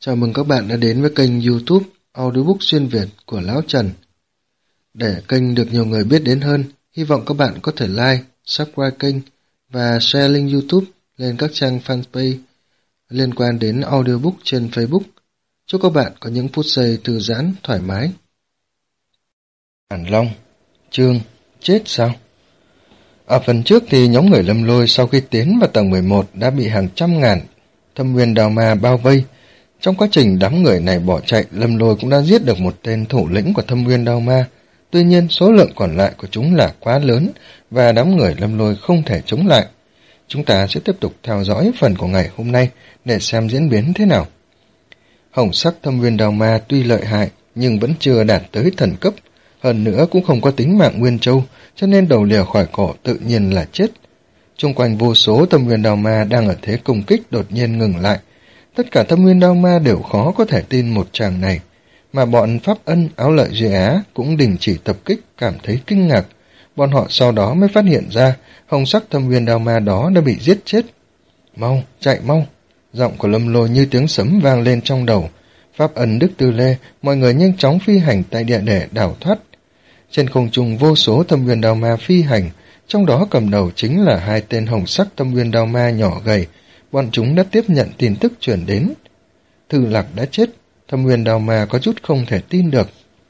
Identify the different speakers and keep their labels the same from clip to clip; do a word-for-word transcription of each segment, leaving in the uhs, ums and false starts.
Speaker 1: Chào mừng các bạn đã đến với kênh YouTube Audiobook xuyên Việt của Lão Trần. Để kênh được nhiều người biết đến hơn, hy vọng các bạn có thể like, subscribe kênh và share link YouTube lên các trang fanpage liên quan đến audiobook trên Facebook. Chúc các bạn có những phút giây thư giãn, thoải mái. Bản Long, chương Chết sao? Ở phần trước thì nhóm người Lâm Lôi sau khi tiến vào tầng mười một đã bị hàng trăm ngàn thâm nguyên đào ma bao vây. Trong quá trình đám người này bỏ chạy, Lâm Lôi cũng đã giết được một tên thủ lĩnh của thâm nguyên đao ma. Tuy nhiên, số lượng còn lại của chúng là quá lớn và đám người Lâm Lôi không thể chống lại. Chúng ta sẽ tiếp tục theo dõi phần của ngày hôm nay để xem diễn biến thế nào. Hồng sắc thâm nguyên đao ma tuy lợi hại nhưng vẫn chưa đạt tới thần cấp, hơn nữa cũng không có tính mạng nguyên châu, cho nên đầu lìa khỏi cổ tự nhiên là chết. Xung quanh vô số thâm nguyên đao ma đang ở thế công kích đột nhiên ngừng lại. Tất cả thâm nguyên đao ma đều khó có thể tin một tràng này, mà bọn Pháp Ân, Áo Lợi Duy Á cũng đình chỉ tập kích, cảm thấy kinh ngạc. Bọn họ sau đó mới phát hiện ra hồng sắc thâm nguyên đao ma đó đã bị giết chết. Mau, chạy mau! Giọng của Lâm Lôi như tiếng sấm vang lên trong đầu. Pháp Ân, Đức Tư Lê, mọi người nhanh chóng phi hành tại địa để đào thoát. Trên không trung vô số thâm nguyên đao ma phi hành, trong đó cầm đầu chính là hai tên hồng sắc thâm nguyên đao ma nhỏ gầy. Bọn chúng đã tiếp nhận tin tức truyền đến. Thư Lạc đã chết, thâm nguyên đao ma có chút không thể tin được.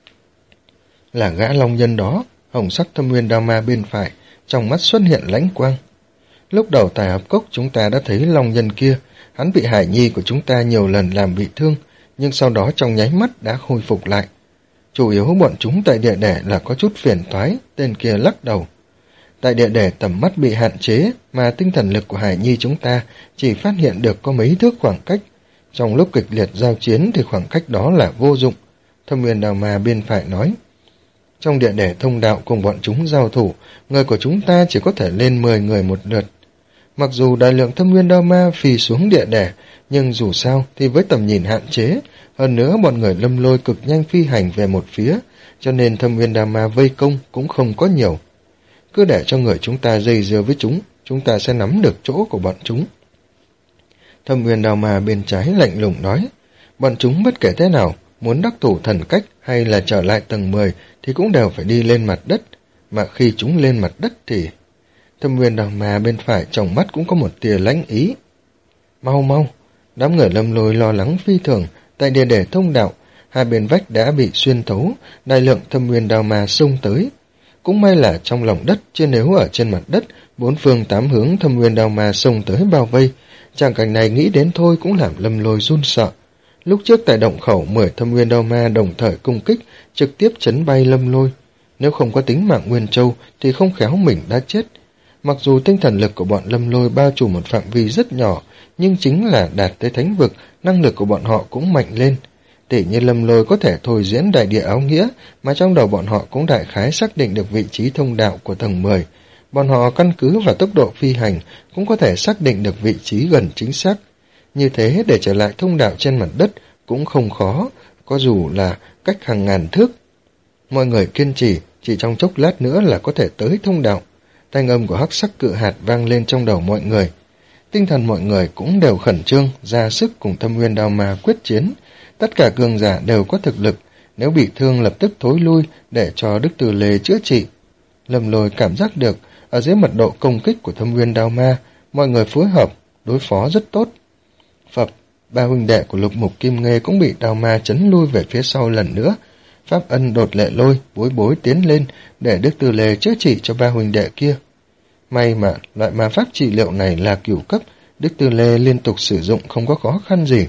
Speaker 1: Là gã long nhân đó, hồng sắc thâm nguyên đao ma bên phải, trong mắt xuất hiện lãnh quang. Lúc đầu tại hợp cốc chúng ta đã thấy long nhân kia, hắn bị hải nhi của chúng ta nhiều lần làm bị thương, nhưng sau đó trong nháy mắt đã khôi phục lại. Chủ yếu bọn chúng tại địa đẻ là có chút phiền toái, tên kia lắc đầu. Tại địa đẻ tầm mắt bị hạn chế, mà tinh thần lực của Hải Nhi chúng ta chỉ phát hiện được có mấy thước khoảng cách. Trong lúc kịch liệt giao chiến thì khoảng cách đó là vô dụng, thâm nguyên đao ma bên phải nói. Trong địa đẻ thông đạo cùng bọn chúng giao thủ, người của chúng ta chỉ có thể lên mười người một lượt. Mặc dù đại lượng thâm nguyên đao ma phi xuống địa đẻ, nhưng dù sao thì với tầm nhìn hạn chế, hơn nữa bọn người Lâm Lôi cực nhanh phi hành về một phía, cho nên thâm nguyên đao ma vây công cũng không có nhiều. Cứ để cho người chúng ta dây dưa với chúng, chúng ta sẽ nắm được chỗ của bọn chúng. Thâm nguyên đao ma bên trái lạnh lùng nói, bọn chúng bất kể thế nào, muốn đắc thủ thần cách hay là trở lại tầng mười thì cũng đều phải đi lên mặt đất, mà khi chúng lên mặt đất thì... Thâm nguyên đao ma bên phải trong mắt cũng có một tia lãnh ý. Mau mau, đám người Lâm Lôi lo lắng phi thường, tại địa để thông đạo, hai bên vách đã bị xuyên thấu, đại lượng thâm nguyên đao ma xông tới. Cũng may là trong lòng đất, chứ nếu ở trên mặt đất, bốn phương tám hướng thâm nguyên đao ma xông tới bao vây. Tràng cảnh này nghĩ đến thôi cũng làm Lâm Lôi run sợ. Lúc trước tại động khẩu, mười thâm nguyên đao ma đồng thời công kích, trực tiếp chấn bay Lâm Lôi. Nếu không có tính mạng Nguyên Châu, thì không khéo mình đã chết. Mặc dù tinh thần lực của bọn Lâm Lôi bao trùm một phạm vi rất nhỏ, nhưng chính là đạt tới thánh vực, năng lực của bọn họ cũng mạnh lên. Tỉ như Lâm Lôi có thể thôi diễn đại địa áo nghĩa, mà trong đầu bọn họ cũng đại khái xác định được vị trí thông đạo của tầng mười. Bọn họ căn cứ vào tốc độ phi hành, cũng có thể xác định được vị trí gần chính xác. Như thế để trở lại thông đạo trên mặt đất cũng không khó, có dù là cách hàng ngàn thước. Mọi người kiên trì, chỉ trong chốc lát nữa là có thể tới thông đạo. Thanh âm của hắc sắc cự hạt vang lên trong đầu mọi người. Tinh thần mọi người cũng đều khẩn trương, ra sức cùng thâm nguyên đao ma quyết chiến. Tất cả cường giả đều có thực lực, nếu bị thương lập tức thối lui để cho Đức Từ Lê chữa trị. Lâm Lôi cảm giác được, ở dưới mật độ công kích của thâm nguyên đao ma, mọi người phối hợp, đối phó rất tốt. Phập, ba huynh đệ của Lục Mục Kim Nghê cũng bị đao ma chấn lui về phía sau lần nữa. Pháp Ân, Đột Lệ Lôi, bối bối tiến lên để Đức Từ Lê chữa trị cho ba huynh đệ kia. May mà loại ma pháp trị liệu này là cửu cấp, Đức Từ Lê liên tục sử dụng không có khó khăn gì.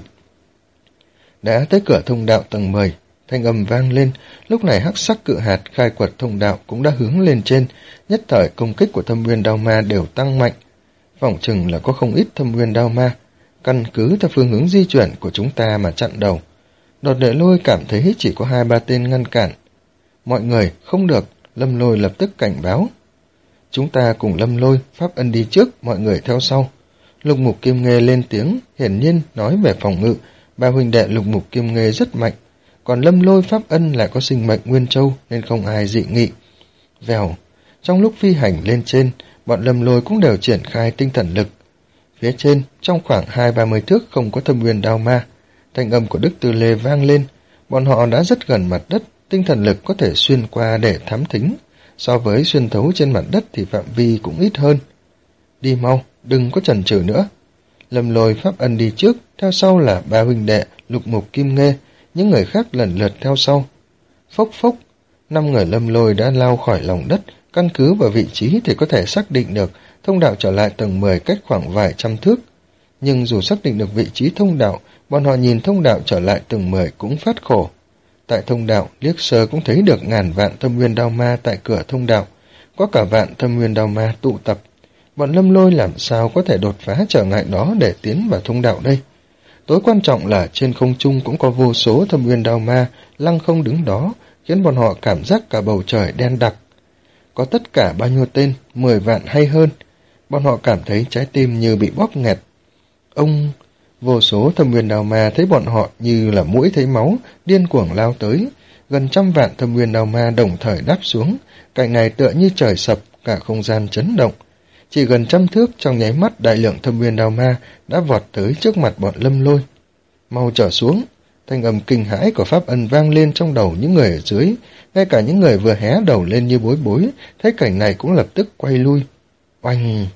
Speaker 1: Đã tới cửa thông đạo tầng mười, thanh âm vang lên, lúc này hắc sắc cự hạt khai quật thông đạo cũng đã hướng lên trên, nhất thời công kích của thâm nguyên đao ma đều tăng mạnh. Phỏng chừng là có không ít thâm nguyên đao ma, căn cứ theo phương hướng di chuyển của chúng ta mà chặn đầu. Đột Lệ Lôi cảm thấy chỉ có hai ba tên ngăn cản. Mọi người, không được, Lâm Lôi lập tức cảnh báo. Chúng ta cùng Lâm Lôi, Pháp Ân đi trước, mọi người theo sau. Lục Mục Kim Nghê lên tiếng, hiển nhiên nói về phòng ngự, ba huynh đệ Lục Mục Kim Nghê rất mạnh, còn Lâm Lôi, Pháp Ân lại có sinh mệnh Nguyên Châu nên không ai dị nghị. Vèo, trong lúc phi hành lên trên, bọn Lâm Lôi cũng đều triển khai tinh thần lực. Phía trên, trong khoảng hai ba mươi thước không có thâm nguyên đao ma, Thanh âm của Đức Tư Lê vang lên. Bọn họ đã rất gần mặt đất, tinh thần lực có thể xuyên qua để thám thính. So với xuyên thấu trên mặt đất thì phạm vi cũng ít hơn. Đi mau, đừng có chần chừ nữa. Lâm Lôi, Pháp Ân đi trước, theo sau là ba huynh đệ, Lục Mục, Kim Nghê, những người khác lần lượt theo sau. Phốc phốc, năm người Lâm Lôi đã lao khỏi lòng đất, căn cứ vào vị trí thì có thể xác định được thông đạo trở lại tầng mười cách khoảng vài trăm thước. Nhưng dù xác định được vị trí thông đạo, bọn họ nhìn thông đạo trở lại tầng mười cũng phát khổ. Tại thông đạo, liếc sơ cũng thấy được ngàn vạn thâm nguyên đao ma tại cửa thông đạo, có cả vạn thâm nguyên đao ma tụ tập. Bọn Lâm Lôi làm sao có thể đột phá trở ngại đó để tiến vào thông đạo đây? Tối quan trọng là trên không trung cũng có vô số thâm nguyên đao ma lăng không đứng đó, khiến bọn họ cảm giác cả bầu trời đen đặc. Có tất cả bao nhiêu tên, mười vạn hay hơn. Bọn họ cảm thấy trái tim như bị bóp nghẹt. Ông... Vô số thâm nguyên đao ma thấy bọn họ như là muỗi thấy máu, điên cuồng lao tới. Gần trăm vạn thâm nguyên đao ma đồng thời đáp xuống, cảnh này tựa như trời sập, cả không gian chấn động. Chỉ gần trăm thước, trong nháy mắt đại lượng thâm nguyên đao ma đã vọt tới trước mặt bọn Lâm Lôi. Mau trở xuống, thanh âm kinh hãi của Pháp Ân vang lên trong đầu những người ở dưới, ngay cả những người vừa hé đầu lên như bối bối, thấy cảnh này cũng lập tức quay lui. Oanh!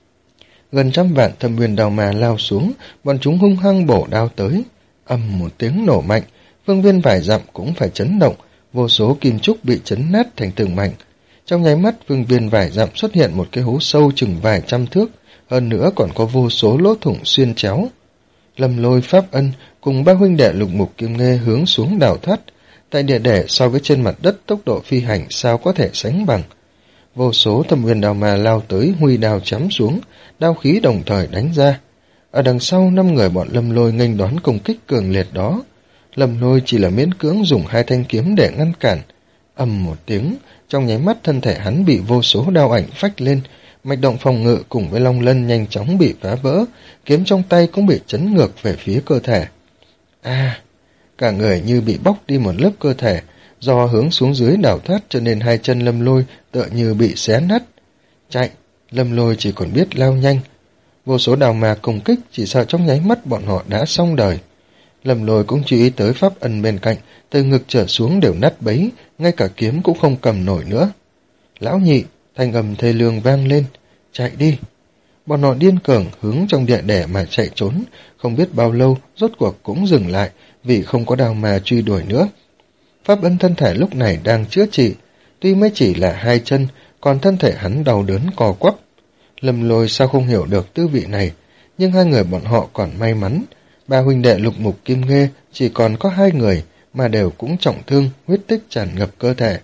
Speaker 1: Gần trăm vạn thâm nguyên đao ma lao xuống, bọn chúng hung hăng bổ đao tới. Ầm một tiếng nổ mạnh, phương viên vài dặm cũng phải chấn động, vô số kim trúc bị chấn nát thành từng mảnh. Trong nháy mắt, phương viên vài dặm xuất hiện một cái hố sâu chừng vài trăm thước, hơn nữa còn có vô số lỗ thủng xuyên chéo. Lâm Lôi, Pháp Ân cùng ba huynh đệ Lục Mục, Kim Nghê hướng xuống đào thoát. Tại địa để so với trên mặt đất, tốc độ phi hành sao có thể sánh bằng. Vô số thâm nguyên đao ma lao tới, huy đao chém xuống, đao khí đồng thời đánh ra. Ở đằng sau, năm người bọn Lâm Lôi nghênh đón công kích cường liệt đó. Lâm Lôi chỉ là miễn cưỡng dùng hai thanh kiếm để ngăn cản. Ầm một tiếng, trong nháy mắt thân thể hắn bị vô số đao ảnh phách lên, mạch động phòng ngự cùng với long lân nhanh chóng bị phá vỡ, kiếm trong tay cũng bị chấn ngược về phía cơ thể. A, à, cả người như bị bóc đi một lớp cơ thể, do hướng xuống dưới đảo thoát cho nên hai chân Lâm Lôi tựa như bị xé nát. Chạy, Lâm Lôi chỉ còn biết lao nhanh. Vô số đào ma công kích, chỉ sợ trong nháy mắt bọn họ đã xong đời. Lâm Lôi cũng chú ý tới Pháp Ân bên cạnh, từ ngực trở xuống đều nát bấy, ngay cả kiếm cũng không cầm nổi nữa. Lão Nhị, thanh âm thê lương vang lên, chạy đi. Bọn họ điên cuồng hướng trong địa để mà chạy trốn, không biết bao lâu rốt cuộc cũng dừng lại vì không có đào ma truy đuổi nữa. Pháp Ân thân thể lúc này đang chữa trị, tuy mới chỉ là hai chân, còn thân thể hắn đau đớn co quắp. Lâm Lôi sao không hiểu được tư vị này, nhưng hai người bọn họ còn may mắn. Ba huynh đệ Lục Mục, Kim Nghê chỉ còn có hai người, mà đều cũng trọng thương, huyết tích tràn ngập cơ thể.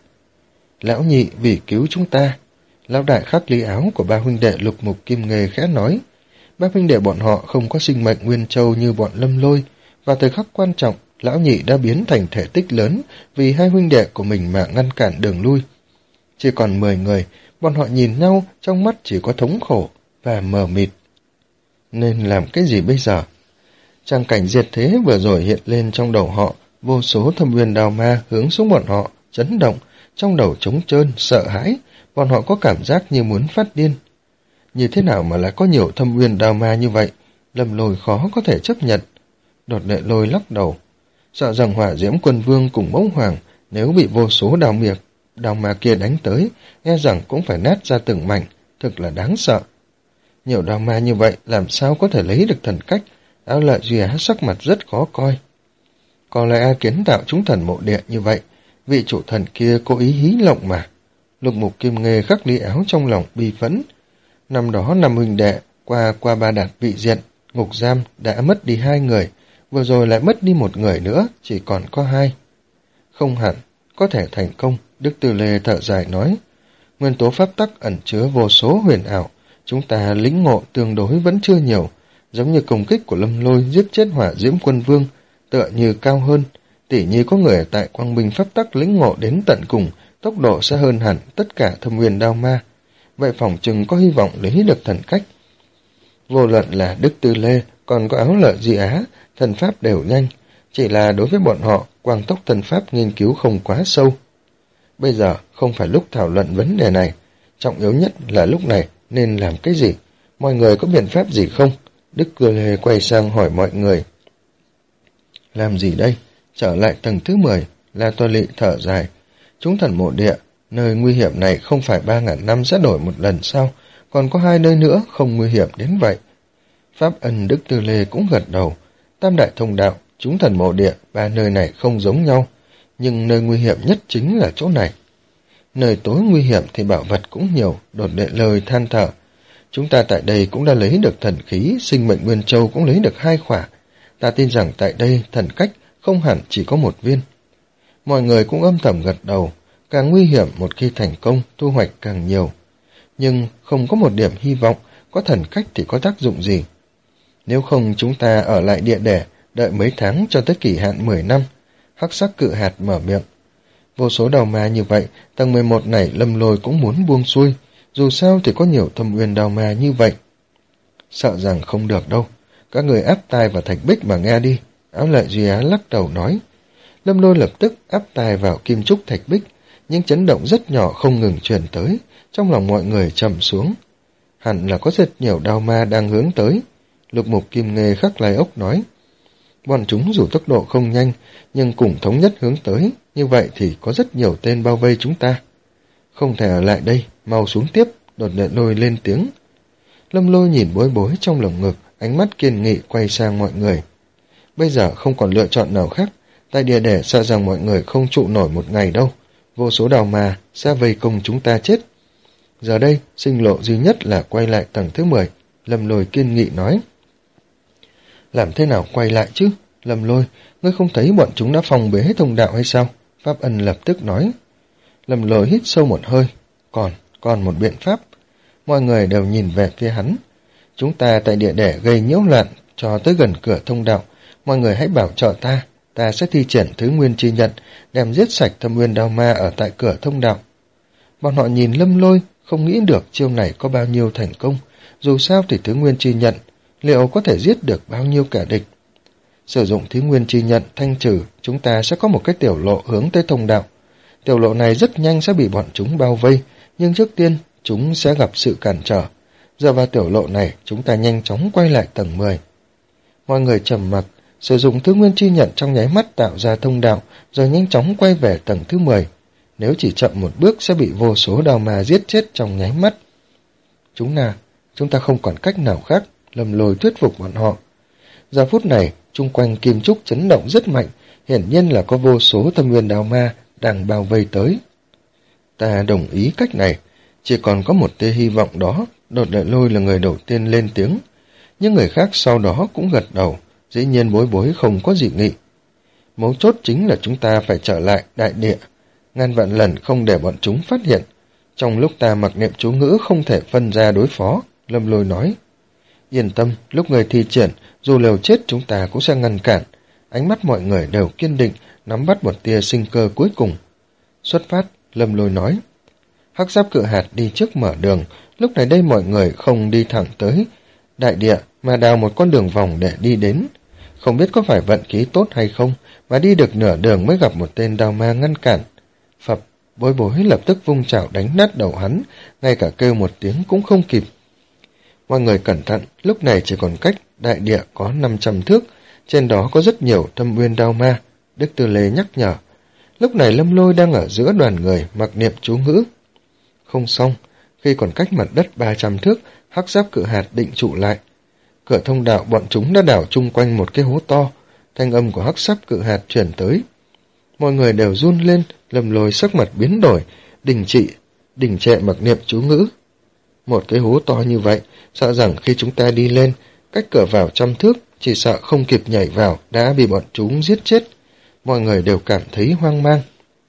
Speaker 1: Lão Nhị, vì cứu chúng ta. Lão đại khắc lý áo của ba huynh đệ Lục Mục, Kim Nghê khẽ nói. Ba huynh đệ bọn họ không có sinh mệnh nguyên châu như bọn Lâm Lôi, và thời khắc quan trọng, Lão Nhị đã biến thành thể tích lớn vì hai huynh đệ của mình mà ngăn cản đường lui. Chỉ còn mười người, bọn họ nhìn nhau, trong mắt chỉ có thống khổ và mờ mịt. Nên làm cái gì bây giờ? Tràng cảnh diệt thế vừa rồi hiện lên trong đầu họ, vô số thâm nguyên đao ma hướng xuống bọn họ, chấn động, trong đầu trống trơn, sợ hãi, bọn họ có cảm giác như muốn phát điên. Như thế nào mà lại có nhiều thâm nguyên đao ma như vậy? Lâm Lôi khó có thể chấp nhận. Đột Lệ Lôi lắc đầu, sợ rằng Hỏa Diễm Quân Vương cùng Mẫu Hoàng nếu bị vô số đao miệng, đao ma kia đánh tới, nghe rằng cũng phải nát ra từng mảnh, thực là đáng sợ. Nhiều đao ma như vậy làm sao có thể lấy được thần cách? Áo Lợi Duy Á sắc mặt rất khó coi. Có lẽ A kiến tạo chúng thần mộ địa như vậy, vị chủ thần kia cố ý hí lộng mà. Lục Mục Kim Nghê khắc lý áo trong lòng bi phẫn. Năm đó năm huynh đệ qua qua ba đạt vị diện, ngục giam đã mất đi hai người, vừa rồi lại mất đi một người nữa, chỉ còn có hai. Không hẳn, có thể thành công, Đức Tư Lê thở dài nói. Nguyên tố pháp tắc ẩn chứa vô số huyền ảo, chúng ta lĩnh ngộ tương đối vẫn chưa nhiều, giống như công kích của Lâm Lôi giết chết Hỏa Diễm Quân Vương, tựa như cao hơn, tỉ như có người tại Quang Minh pháp tắc lĩnh ngộ đến tận cùng, tốc độ sẽ hơn hẳn tất cả thâm nguyên đao ma. Vậy phỏng chừng có hy vọng lấy được thần cách. Vô luận là Đức Tư Lê, còn có Áo Lợi Duy Á, thần pháp đều nhanh, chỉ là đối với bọn họ, quang tốc thần pháp nghiên cứu không quá sâu. Bây giờ không phải lúc thảo luận vấn đề này, trọng yếu nhất là lúc này nên làm cái gì, mọi người có biện pháp gì không? Đức Tư Lê quay sang hỏi mọi người. Làm gì đây? Trở lại tầng thứ mười, La Toa Lị thở dài. Chúng thần mộ địa, nơi nguy hiểm này không phải ba ngàn năm sẽ đổi một lần sao? Còn có hai nơi nữa không nguy hiểm đến vậy. Pháp Ân Đức Tư Lê cũng gật đầu. Tam đại thông đạo, chúng thần mộ địa, ba nơi này không giống nhau. Nhưng nơi nguy hiểm nhất chính là chỗ này. Nơi tối nguy hiểm thì bảo vật cũng nhiều, Đột Đệ Lôi than thở. Chúng ta tại đây cũng đã lấy được thần khí, sinh mệnh Nguyên Châu cũng lấy được hai khỏa. Ta tin rằng tại đây thần cách không hẳn chỉ có một viên. Mọi người cũng âm thầm gật đầu, càng nguy hiểm một khi thành công, thu hoạch càng nhiều. Nhưng không có một điểm hy vọng, có thần cách thì có tác dụng gì? Nếu không chúng ta ở lại địa đẻ, đợi mấy tháng cho tới kỳ hạn mười năm. Hắc sắc cự hạt mở miệng. Vô số đào ma như vậy, tầng mười một này Lâm Lôi cũng muốn buông xuôi, dù sao thì có nhiều thâm uyên đào ma như vậy. Sợ rằng không được đâu, các người áp tai vào thạch bích mà nghe đi. Áo Lợi Duy Á lắc đầu nói. Lâm Lôi lập tức áp tai vào kim trúc thạch bích, nhưng chấn động rất nhỏ không ngừng truyền tới, trong lòng mọi người trầm xuống. Hẳn là có rất nhiều đào ma đang hướng tới. Lục Mục Kim Nghê Khắc Lai Ốc nói. Bọn chúng dù tốc độ không nhanh, nhưng cùng thống nhất hướng tới, như vậy thì có rất nhiều tên bao vây chúng ta. Không thể ở lại đây, mau xuống tiếp, Đột Đệ Lôi lên tiếng. Lâm Lôi nhìn Bối Bối trong lồng ngực, ánh mắt kiên nghị quay sang mọi người. Bây giờ không còn lựa chọn nào khác, tại địa đẻ sợ rằng mọi người không trụ nổi một ngày đâu, vô số đào mà sẽ vây công chúng ta chết. Giờ đây, sinh lộ duy nhất là quay lại tầng thứ mười, Lâm Lôi kiên nghị nói. Làm thế nào quay lại chứ? Lâm Lôi, ngươi không thấy bọn chúng đã phòng bế thông đạo hay sao? Pháp Ân lập tức nói. Lâm Lôi hít sâu một hơi. Còn, còn một biện pháp. Mọi người đều nhìn về phía hắn. Chúng ta tại địa đẻ gây nhiễu loạn cho tới gần cửa thông đạo. Mọi người hãy bảo trợ ta. Ta sẽ thi triển thứ nguyên chi nhận, đem giết sạch thâm nguyên đao ma ở tại cửa thông đạo. Bọn họ nhìn Lâm Lôi, không nghĩ được chiêu này có bao nhiêu thành công. Dù sao thì thứ nguyên chi nhận, liệu có thể giết được bao nhiêu kẻ địch? Sử dụng thứ nguyên chi nhận thanh trừ, chúng ta sẽ có một cái tiểu lộ hướng tới thông đạo. Tiểu lộ này rất nhanh sẽ bị bọn chúng bao vây, nhưng trước tiên chúng sẽ gặp sự cản trở. Giờ vào tiểu lộ này, chúng ta nhanh chóng quay lại tầng mười. Mọi người trầm mặc, sử dụng thứ nguyên chi nhận trong nháy mắt tạo ra thông đạo, rồi nhanh chóng quay về tầng thứ mười. Nếu chỉ chậm một bước sẽ bị vô số đào ma giết chết trong nháy mắt. Chúng ta, chúng ta không còn cách nào khác, Lâm Lôi thuyết phục bọn họ. Giờ phút này, chung quanh kim trúc chấn động rất mạnh, hiển nhiên là có vô số thâm nguyên đào ma đang bao vây tới. Ta đồng ý cách này, chỉ còn có một tia hy vọng đó. Đột Đệ Lôi là người đầu tiên lên tiếng, những người khác sau đó cũng gật đầu, dĩ nhiên Bối Bối không có dị nghị. Mấu chốt chính là chúng ta phải trở lại đại địa, ngàn vạn lần không để bọn chúng phát hiện. Trong lúc ta mặc niệm chú ngữ không thể phân ra đối phó, Lâm Lôi nói. Yên tâm, lúc người thi triển, dù liều chết chúng ta cũng sẽ ngăn cản. Ánh mắt mọi người đều kiên định, nắm bắt một tia sinh cơ cuối cùng. Xuất phát, Lâm Lôi nói. Hắc giáp cự hạt đi trước mở đường, lúc này đây mọi người không đi thẳng tới đại địa mà đào một con đường vòng để đi đến. Không biết có phải vận khí tốt hay không, mà đi được nửa đường mới gặp một tên đào ma ngăn cản. Phập, Bối Bối lập tức vung chảo đánh nát đầu hắn, ngay cả kêu một tiếng cũng không kịp. Mọi người cẩn thận, lúc này chỉ còn cách đại địa có năm trăm thước, trên đó có rất nhiều thâm uyên đao ma, Đức Tư Lê nhắc nhở. Lúc này Lâm Lôi đang ở giữa đoàn người mặc niệm chú ngữ. Không xong, khi còn cách mặt đất ba trăm thước, hắc giáp cự hạt định trụ lại. Cửa thông đạo bọn chúng đã đảo chung quanh một cái hố to, thanh âm của hắc giáp cự hạt truyền tới. Mọi người đều run lên, Lâm Lôi sắc mặt biến đổi, đình trị, đình trệ mặc niệm chú ngữ. Một cái hố to như vậy, sợ rằng khi chúng ta đi lên, cách cửa vào trăm thước, chỉ sợ không kịp nhảy vào, đã bị bọn chúng giết chết. Mọi người đều cảm thấy hoang mang.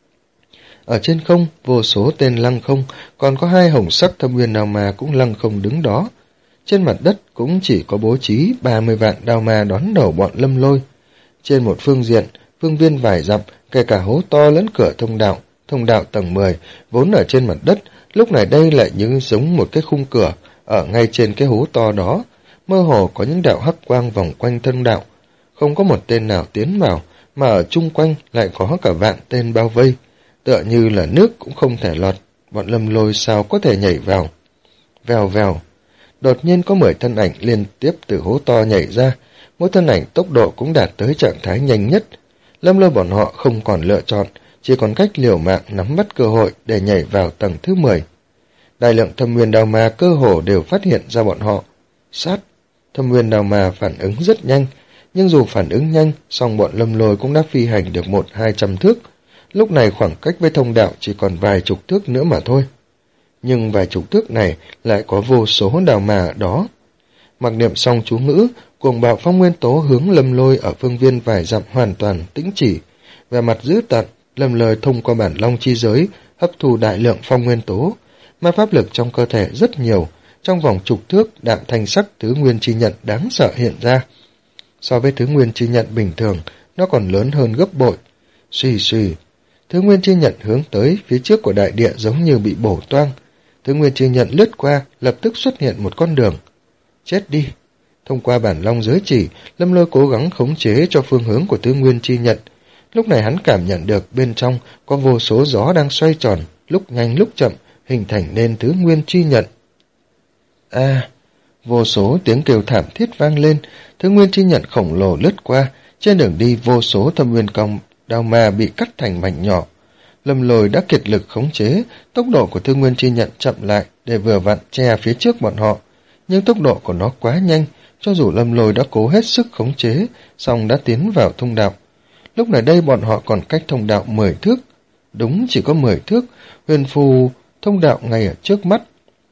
Speaker 1: Ở trên không, vô số tên lăng không, còn có hai hồng sắc thâm uyên đao ma cũng lăng không đứng đó. Trên mặt đất cũng chỉ có bố trí ba mươi vạn đao ma đón đầu bọn Lâm Lôi. Trên một phương diện, phương viên vài dặm, kể cả hố to lẫn cửa thông đạo, thông đạo tầng mười, vốn ở trên mặt đất, lúc này đây lại như giống một cái khung cửa, ở ngay trên cái hố to đó, mơ hồ có những đạo hắc quang vòng quanh thông đạo. Không có một tên nào tiến vào, mà ở chung quanh lại có cả vạn tên bao vây. Tựa như là nước cũng không thể lọt, bọn Lâm Lôi sao có thể nhảy vào. Vèo vèo, đột nhiên có mười thân ảnh liên tiếp từ hố to nhảy ra, mỗi thân ảnh tốc độ cũng đạt tới trạng thái nhanh nhất. Lâm Lôi bọn họ không còn lựa chọn, chỉ còn cách liều mạng nắm bắt cơ hội để nhảy vào tầng thứ mười. Đại lượng thâm nguyên đao ma cơ hồ đều phát hiện ra bọn họ. Sát! Thâm nguyên đao ma phản ứng rất nhanh, nhưng dù phản ứng nhanh, song bọn Lâm Lôi cũng đã phi hành được một hai trăm thước. Lúc này khoảng cách với thông đạo chỉ còn vài chục thước nữa mà thôi. Nhưng vài chục thước này lại có vô số đao ma ở đó. Mặc niệm xong chú ngữ, cuồng bạo phong nguyên tố hướng Lâm Lôi ở phương viên vài dặm hoàn toàn tĩnh chỉ. Về mặt dữ tợn, Lâm Lôi thông qua bản long chi giới, hấp thu đại lượng phong nguyên tố. Ma pháp lực trong cơ thể rất nhiều, trong vòng chục thước đạm thanh sắc thứ nguyên chi nhận đáng sợ hiện ra. So với thứ nguyên chi nhận bình thường, nó còn lớn hơn gấp bội. Xùy xùy, thứ nguyên chi nhận hướng tới phía trước của đại địa giống như bị bổ toang. Thứ nguyên chi nhận lướt qua, lập tức xuất hiện một con đường. Chết đi! Thông qua bản long giới chỉ, Lâm Lôi cố gắng khống chế cho phương hướng của thứ nguyên chi nhận. Lúc này hắn cảm nhận được bên trong có vô số gió đang xoay tròn, lúc nhanh lúc chậm, hình thành nên thứ nguyên chi nhận. A, à, vô số tiếng kêu thảm thiết vang lên, thứ nguyên chi nhận khổng lồ lướt qua, trên đường đi vô số thâm nguyên công đao ma bị cắt thành mảnh nhỏ. Lâm Lôi đã kiệt lực khống chế, tốc độ của thứ nguyên chi nhận chậm lại để vừa vặn che phía trước bọn họ, nhưng tốc độ của nó quá nhanh, cho dù Lâm Lôi đã cố hết sức khống chế, song đã tiến vào thông đạo. Lúc này đây bọn họ còn cách thông đạo mười thước, đúng chỉ có mười thước, huyền phù thông đạo ngay ở trước mắt.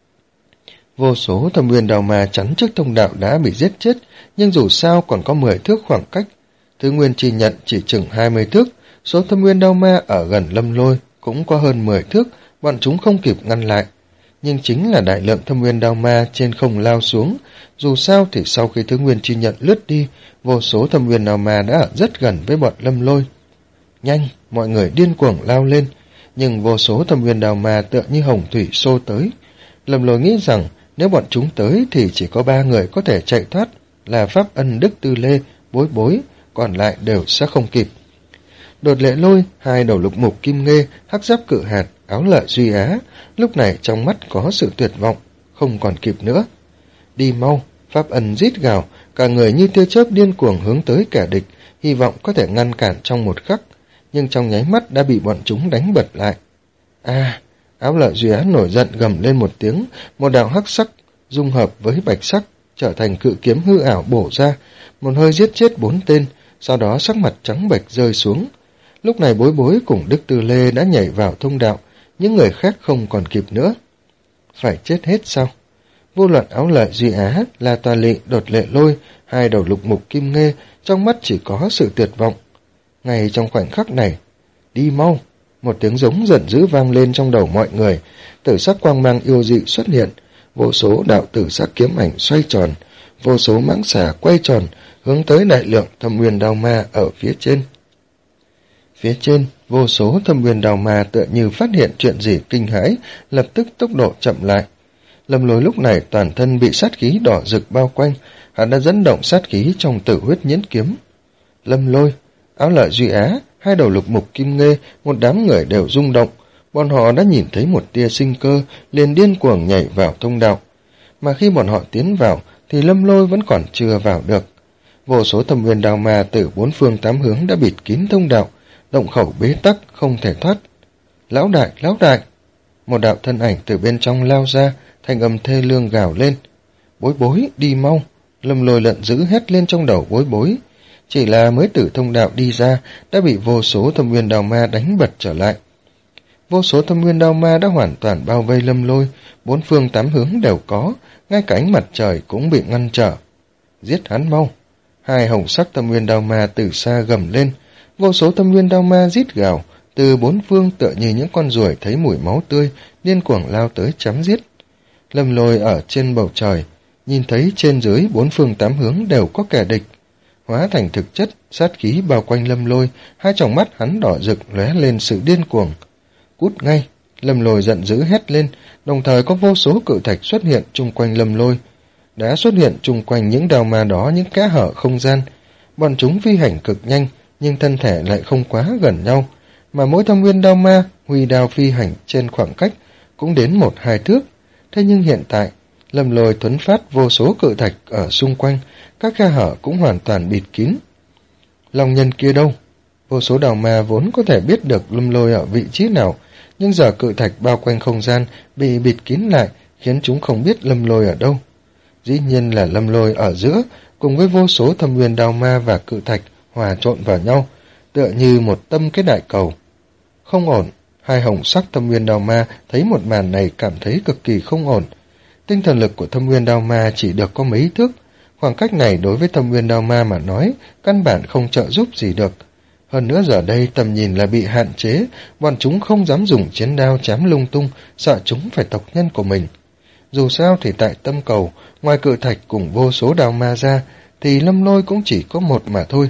Speaker 1: Vô số thâm nguyên đao ma chắn trước thông đạo đã bị giết chết, nhưng dù sao còn có mười thước khoảng cách. Thứ nguyên chi nhận chỉ chừng hai mươi thước, số thâm nguyên đao ma ở gần Lâm Lôi cũng có hơn mười thước, bọn chúng không kịp ngăn lại. Nhưng chính là đại lượng thâm nguyên đao ma trên không lao xuống, dù sao thì sau khi thứ nguyên chi nhận lướt đi, vô số thâm nguyên đao ma đã ở rất gần với bọn Lâm Lôi. Nhanh, mọi người điên cuồng lao lên, nhưng vô số thâm nguyên đao ma tựa như hồng thủy xô tới. Lâm Lôi nghĩ rằng nếu bọn chúng tới thì chỉ có ba người có thể chạy thoát, là Pháp Ân, Đức Tư Lê, Bối Bối, còn lại đều sẽ không kịp. Đột Lệ Lôi, hai đầu lục mục kim nghê, hắc giáp cự hạt, áo lợi duy á, lúc này trong mắt có sự tuyệt vọng, không còn kịp nữa. Đi mau! Pháp Ân rít gào, cả người như tia chớp điên cuồng hướng tới kẻ địch, hy vọng có thể ngăn cản trong một khắc, nhưng trong nháy mắt đã bị bọn chúng đánh bật lại. A! À, áo lợi duy á nổi giận gầm lên một tiếng, một đạo hắc sắc dung hợp với bạch sắc trở thành cự kiếm hư ảo bổ ra, một hơi giết chết bốn tên, sau đó sắc mặt trắng bệch rơi xuống. Lúc này Bối Bối cùng Đức Tư Lê đã nhảy vào thông đạo, những người khác không còn kịp nữa. Phải chết hết sao? Vô luận áo lợi duy á, là Tòa Lị, Đột Lệ Lôi, hai đầu lục mục kim nghê, trong mắt chỉ có sự tuyệt vọng. Ngay trong khoảnh khắc này, đi mau! Một tiếng giống giận dữ vang lên trong đầu mọi người, tử sắc quang mang yêu dị xuất hiện, vô số đạo tử sắc kiếm ảnh xoay tròn, vô số mãng xà quay tròn, hướng tới đại lượng thâm nguyên đao ma ở phía trên. Phía trên, vô số thâm nguyên đao ma tựa như phát hiện chuyện gì kinh hãi, lập tức tốc độ chậm lại. Lâm Lôi lúc này toàn thân bị sát khí đỏ rực bao quanh, hắn đã dẫn động sát khí trong tử huyết nhiễn kiếm. Lâm Lôi, áo lợi duy á, hai đầu lục mục kim nghê, một đám người đều rung động, bọn họ đã nhìn thấy một tia sinh cơ, liền điên cuồng nhảy vào thông đạo. Mà khi bọn họ tiến vào, thì Lâm Lôi vẫn còn chưa vào được. Vô số thâm nguyên đao ma từ bốn phương tám hướng đã bịt kín thông đạo, động khẩu bế tắc, không thể thoát. Lão đại, lão đại! Một đạo thân ảnh từ bên trong lao ra, thanh âm thê lương gào lên. Bối Bối, đi mau! Lâm Lôi lận dữ hét lên trong đầu Bối Bối. Chỉ là mới từ thông đạo đi ra, đã bị vô số thâm nguyên đao ma đánh bật trở lại. Vô số thâm nguyên đao ma đã hoàn toàn bao vây Lâm Lôi, bốn phương tám hướng đều có, ngay cả ánh mặt trời cũng bị ngăn trở. Giết hắn mau! Hai hồng sắc thâm nguyên đao ma từ xa gầm lên, vô số thâm nguyên đao ma rít gào, từ bốn phương tựa như những con ruồi thấy mùi máu tươi, điên cuồng lao tới chém giết. Lâm Lôi ở trên bầu trời, nhìn thấy trên dưới bốn phương tám hướng đều có kẻ địch. Hóa thành thực chất, sát khí bao quanh Lâm Lôi, hai tròng mắt hắn đỏ rực lóe lên sự điên cuồng. Cút ngay! Lâm Lôi giận dữ hét lên, đồng thời có vô số cự thạch xuất hiện chung quanh Lâm Lôi. Đã xuất hiện chung quanh những đao ma đó những kẽ hở không gian. Bọn chúng phi hành cực nhanh, nhưng thân thể lại không quá gần nhau, mà mỗi thâm nguyên đao ma huy đao phi hành trên khoảng cách cũng đến một hai thước. Thế nhưng hiện tại, Lâm Lôi thuấn phát vô số cự thạch ở xung quanh, các khe hở cũng hoàn toàn bịt kín. Long nhân kia đâu? Vô số đào ma vốn có thể biết được Lâm Lôi ở vị trí nào, nhưng giờ cự thạch bao quanh không gian bị bịt kín lại, khiến chúng không biết Lâm Lôi ở đâu. Dĩ nhiên là Lâm Lôi ở giữa, cùng với vô số thâm nguyên đào ma và cự thạch hòa trộn vào nhau, tựa như một tâm cái đại cầu. Không ổn, hai hồng sắc thâm nguyên đào ma thấy một màn này cảm thấy cực kỳ không ổn. Tinh thần lực của thâm nguyên đao ma chỉ được có mấy thước, khoảng cách này đối với thâm nguyên đao ma mà nói, căn bản không trợ giúp gì được. Hơn nữa giờ đây tầm nhìn là bị hạn chế, bọn chúng không dám dùng chiến đao chém lung tung, sợ chúng phải tộc nhân của mình. Dù sao thì tại tâm cầu, ngoài cự thạch cùng vô số đao ma ra, thì Lâm Lôi cũng chỉ có một mà thôi.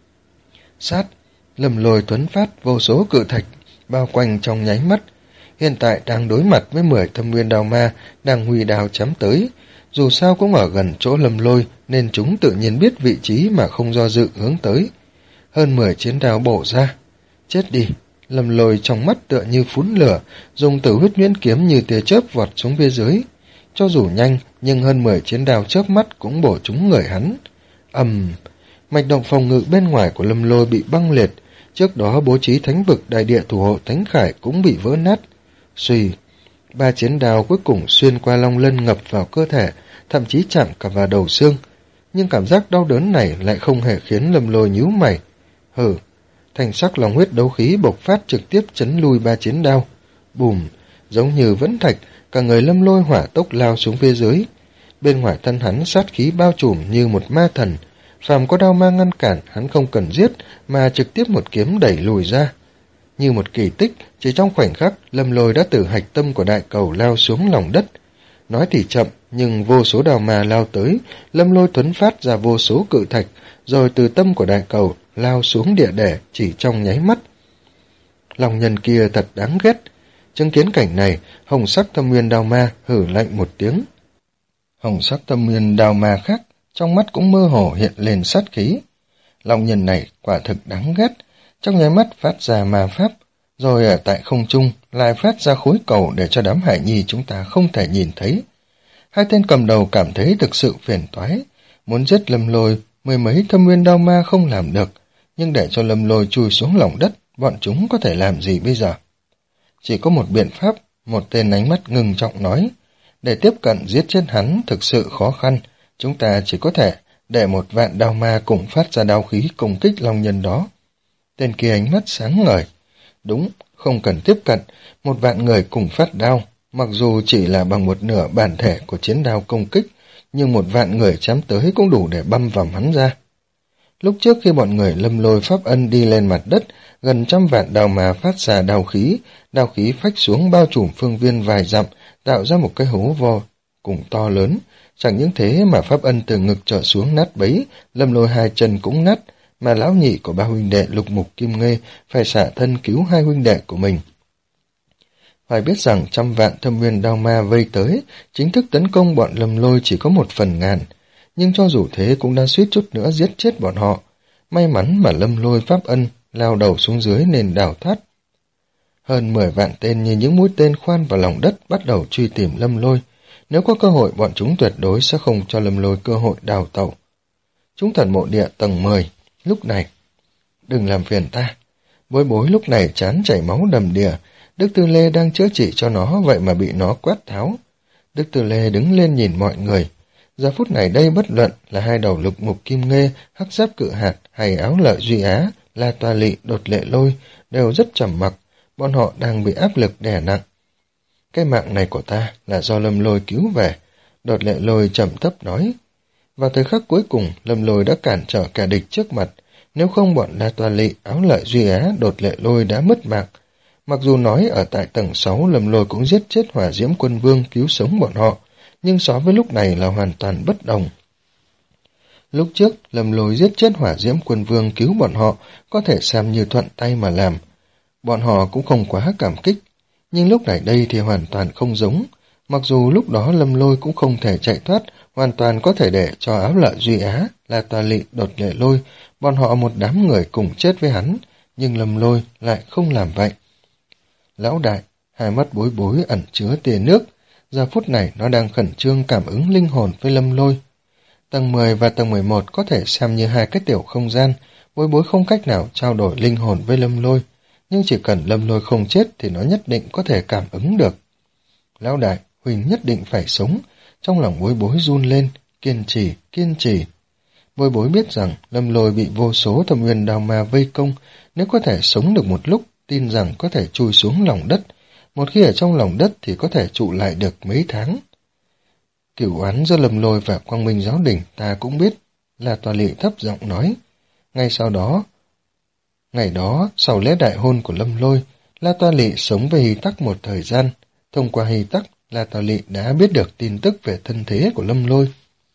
Speaker 1: Sát, Lâm Lôi tuấn phát vô số cự thạch, bao quanh trong nháy mắt. Hiện tại đang đối mặt với mười thâm nguyên đao ma đang huy đao chém tới. Dù sao cũng ở gần chỗ Lâm Lôi nên chúng tự nhiên biết vị trí mà không do dự hướng tới. Hơn mười chiến đao bổ ra. Chết đi! Lâm Lôi trong mắt tựa như phún lửa, dùng tử huyết nhuyễn kiếm như tia chớp vọt xuống phía dưới. Cho dù nhanh, nhưng hơn mười chiến đao chớp mắt cũng bổ trúng người hắn. Ầm! Mạch động phòng ngự bên ngoài của Lâm Lôi bị băng liệt. Trước đó bố trí thánh vực đại địa thủ hộ thánh khải cũng bị vỡ nát. Xuy, ba chiến đao cuối cùng xuyên qua long lân ngập vào cơ thể, thậm chí chạm cả vào đầu xương. Nhưng cảm giác đau đớn này lại không hề khiến Lâm Lôi nhíu mày. Hừ, thành sắc lòng huyết đấu khí bộc phát trực tiếp chấn lui ba chiến đao. Bùm, giống như vẫn thạch, cả người Lâm Lôi hỏa tốc lao xuống phía dưới. Bên ngoài thân hắn sát khí bao trùm như một ma thần. Phàm có đao ma ngăn cản, hắn không cần giết, mà trực tiếp một kiếm đẩy lùi ra. Như một kỳ tích, chỉ trong khoảnh khắc, Lâm Lôi đã từ hạch tâm của đại cầu lao xuống lòng đất. Nói thì chậm, nhưng vô số đào ma lao tới, Lâm Lôi thuấn phát ra vô số cự thạch, rồi từ tâm của đại cầu lao xuống địa để chỉ trong nháy mắt. Lòng nhân kia thật đáng ghét. Chứng kiến cảnh này, hồng sắc thâm nguyên đao ma hử lạnh một tiếng. Hồng sắc thâm nguyên đao ma khác, trong mắt cũng mơ hồ hiện lên sát khí. Lòng nhân này quả thực đáng ghét. Trong nháy mắt phát ra ma pháp, rồi ở tại không trung lại phát ra khối cầu để cho đám hải nhi chúng ta không thể nhìn thấy. Hai tên cầm đầu cảm thấy thực sự phiền toái, muốn giết Lâm Lôi, mười mấy thâm nguyên đao ma không làm được, nhưng để cho Lâm Lôi chui xuống lòng đất, bọn chúng có thể làm gì bây giờ? Chỉ có một biện pháp, một tên ánh mắt ngưng trọng nói, để tiếp cận giết chết hắn thực sự khó khăn, chúng ta chỉ có thể để một vạn đao ma cùng phát ra đao khí công kích long nhân đó. Tên kia ánh mắt sáng ngời. Đúng, không cần tiếp cận, một vạn người cùng phát đao, mặc dù chỉ là bằng một nửa bản thể của chiến đao công kích, nhưng một vạn người chém tới cũng đủ để băm vằm hắn ra. Lúc trước khi bọn người Lâm Lôi Pháp Ân đi lên mặt đất, gần trăm vạn đao mà phát ra đao khí, đao khí phách xuống bao trùm phương viên vài dặm, tạo ra một cái hố vo cùng to lớn. Chẳng những thế mà Pháp Ân từ ngực trở xuống nát bấy, Lâm Lôi hai chân cũng nát, mà lão nhị của ba huynh đệ Lục Mục Kim Nghê phải xả thân cứu hai huynh đệ của mình. Phải biết rằng trăm vạn thâm nguyên đao ma vây tới, chính thức tấn công bọn Lâm Lôi chỉ có một phần ngàn, nhưng cho dù thế cũng đã suýt chút nữa giết chết bọn họ. May mắn mà Lâm Lôi Pháp Ân lao đầu xuống dưới nền đào thoát. Hơn mười vạn tên như những mũi tên khoan vào lòng đất bắt đầu truy tìm Lâm Lôi. Nếu có cơ hội bọn chúng tuyệt đối sẽ không cho Lâm Lôi cơ hội đào tẩu. Chúng thần mộ địa tầng mười. Lúc này, đừng làm phiền ta. Bối bối lúc này chán chảy máu đầm đìa. Đức Tư Lê đang chữa trị cho nó, vậy mà bị nó quát tháo. Đức Tư Lê đứng lên nhìn mọi người. Giờ phút này đây bất luận là hai đầu Lục Mục Kim Nghê, Hắc Giáp Cự Hạt hay Áo Lợi Duy Á, La Toa Lị, Đột Lệ Lôi đều rất trầm mặc. Bọn họ đang bị áp lực đè nặng. Cái mạng này của ta là do Lâm Lôi cứu về. Đột Lệ Lôi trầm thấp nói. Vào thời khắc cuối cùng, Lâm Lôi đã cản trở kẻ địch trước mặt. Nếu không bọn La Toa Lị, Áo Lợi Duy Á, Đột Lệ Lôi đã mất mạng. Mặc dù nói ở tại tầng sáu Lâm Lôi cũng giết chết Hỏa Diễm Quân Vương cứu sống bọn họ, nhưng so với lúc này là hoàn toàn bất đồng. Lúc trước, Lâm Lôi giết chết Hỏa Diễm Quân Vương cứu bọn họ có thể xem như thuận tay mà làm. Bọn họ cũng không quá cảm kích, nhưng lúc này đây thì hoàn toàn không giống. Mặc dù lúc đó Lâm Lôi cũng không thể chạy thoát, hoàn toàn có thể để cho Áo Lợi Duy Á, La Toa Lị, Đột Lệ Lôi, bọn họ một đám người cùng chết với hắn, nhưng Lâm Lôi lại không làm vậy. Lão đại, hai mắt Bối Bối ẩn chứa tia nước, Giờ phút này nó đang khẩn trương cảm ứng linh hồn với Lâm Lôi. Tầng mười và tầng mười một có thể xem như hai cái tiểu không gian, Bối Bối không cách nào trao đổi linh hồn với Lâm Lôi, nhưng chỉ cần Lâm Lôi không chết thì nó nhất định có thể cảm ứng được. Lão đại, Huỳnh nhất định phải sống. Trong lòng Bối Bối run lên, kiên trì, kiên trì. Bối Bối biết rằng Lâm Lôi bị vô số thâm nguyên đao ma vây công, nếu có thể sống được một lúc, tin rằng có thể chui xuống lòng đất. Một khi ở trong lòng đất thì có thể trụ lại được mấy tháng. Cửu oán giữa Lâm Lôi và Quang Minh Giáo Đình ta cũng biết, là Tòa Lị thấp giọng nói. Ngay sau đó, ngày đó, sau lễ đại hôn của Lâm Lôi, La Toa Lị sống với Hy Tắc một thời gian. Thông qua Hy Tắc, La Toa Lị đã biết được tin tức về thân thế của Lâm Lôi.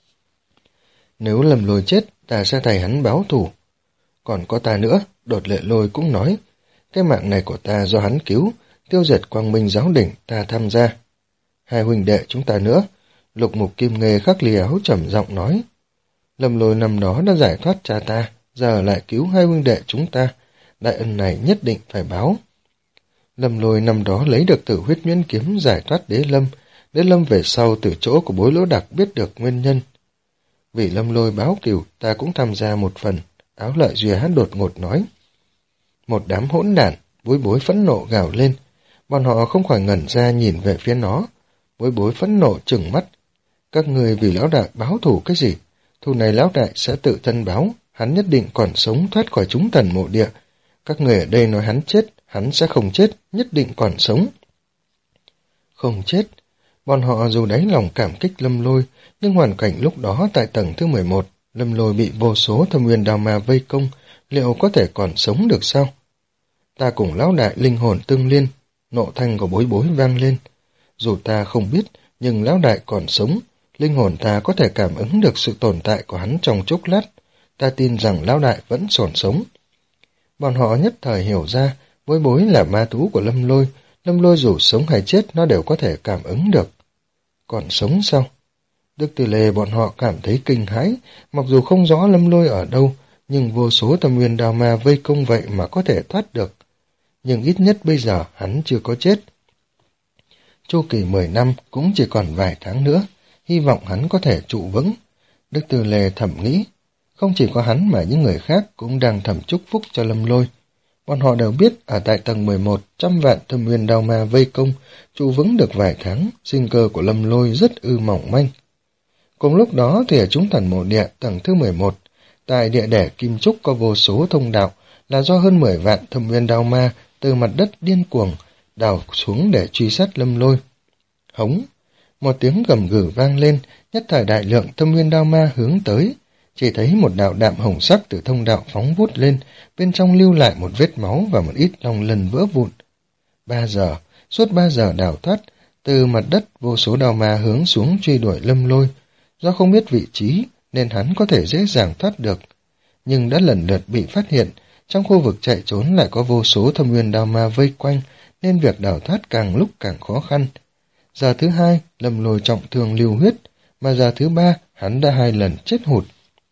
Speaker 1: Nếu Lâm Lôi chết, ta sẽ thay hắn báo thù. Còn có ta nữa, Đột Lệ Lôi cũng nói. Cái mạng này của ta do hắn cứu, tiêu diệt Quang Minh Giáo Đình, ta tham gia. Hai huynh đệ chúng ta nữa, Lục Mục Kim Nghê Khắc Ly Áo trầm giọng nói. Lâm Lôi năm đó đã giải thoát cha ta, giờ lại cứu hai huynh đệ chúng ta, đại ân này nhất định phải báo. Lâm Lôi năm đó lấy được Tử Huyết Nhuyễn Kiếm giải thoát Đế Lâm, Đế Lâm về sau từ chỗ của Bối Lỗ Đặc biết được nguyên nhân. Vì Lâm Lôi báo cừu, ta cũng tham gia một phần, Áo Lợi Duy Hát đột ngột nói. Một đám hỗn đản, Bối Bối phẫn nộ gào lên, bọn họ không khỏi ngẩn ra nhìn về phía nó. Bối Bối phẫn nộ trừng mắt. Các người vì lão đại báo thù cái gì? Thù này lão đại sẽ tự thân báo, hắn nhất định còn sống thoát khỏi chúng thần mộ địa. Các người ở đây nói hắn chết, hắn sẽ không chết, nhất định còn sống. Không chết. Bọn họ dù đáy lòng cảm kích Lâm Lôi, nhưng hoàn cảnh lúc đó tại tầng thứ mười một, Lâm Lôi bị vô số thâm nguyên đao ma vây công, liệu có thể còn sống được sao? Ta cùng lão đại linh hồn tương liên, nộ thanh của Bối Bối vang lên. Dù ta không biết, nhưng lão đại còn sống, linh hồn ta có thể cảm ứng được sự tồn tại của hắn trong chốc lát. Ta tin rằng lão đại vẫn còn sống. Bọn họ nhất thời hiểu ra, Bối Bối là ma thú của Lâm Lôi, Lâm Lôi dù sống hay chết nó đều có thể cảm ứng được. Còn sống sao? Đức Từ Lê bọn họ cảm thấy kinh hãi, mặc dù không rõ Lâm Lôi ở đâu, nhưng vô số thâm nguyên đao ma vây công vậy mà có thể thoát được. Nhưng ít nhất bây giờ hắn chưa có chết. Chu kỳ mười năm cũng chỉ còn vài tháng nữa, hy vọng hắn có thể trụ vững. Đức Từ Lê thầm nghĩ, không chỉ có hắn mà những người khác cũng đang thầm chúc phúc cho Lâm Lôi. Bọn họ đều biết ở tại tầng mười một, trăm vạn thâm nguyên đao ma vây công, trụ vững được vài tháng, sinh cơ của Lâm Lôi rất ư mỏng manh. Cùng lúc đó thì ở chúng thần mộ địa tầng thứ mười một, tại địa đẻ Kim Trúc có vô số thông đạo, là do hơn mười vạn thâm nguyên đao ma từ mặt đất điên cuồng đào xuống để truy sát Lâm Lôi. Hống! Một tiếng gầm gừ vang lên, nhất thời đại lượng thâm nguyên đao ma hướng tới. Chỉ thấy một đạo đạm hồng sắc từ thông đạo phóng vút lên, bên trong lưu lại một vết máu và một ít long lân vỡ vụn. Ba giờ, suốt ba giờ đào thoát, từ mặt đất vô số đao ma hướng xuống truy đuổi Lâm Lôi. Do không biết vị trí nên hắn có thể dễ dàng thoát được, nhưng đã lần lượt bị phát hiện. Trong khu vực chạy trốn lại có vô số thâm nguyên đao ma vây quanh, nên việc đào thoát càng lúc càng khó khăn. Giờ thứ hai, Lâm Lôi trọng thương lưu huyết, mà giờ thứ ba, hắn đã hai lần chết hụt.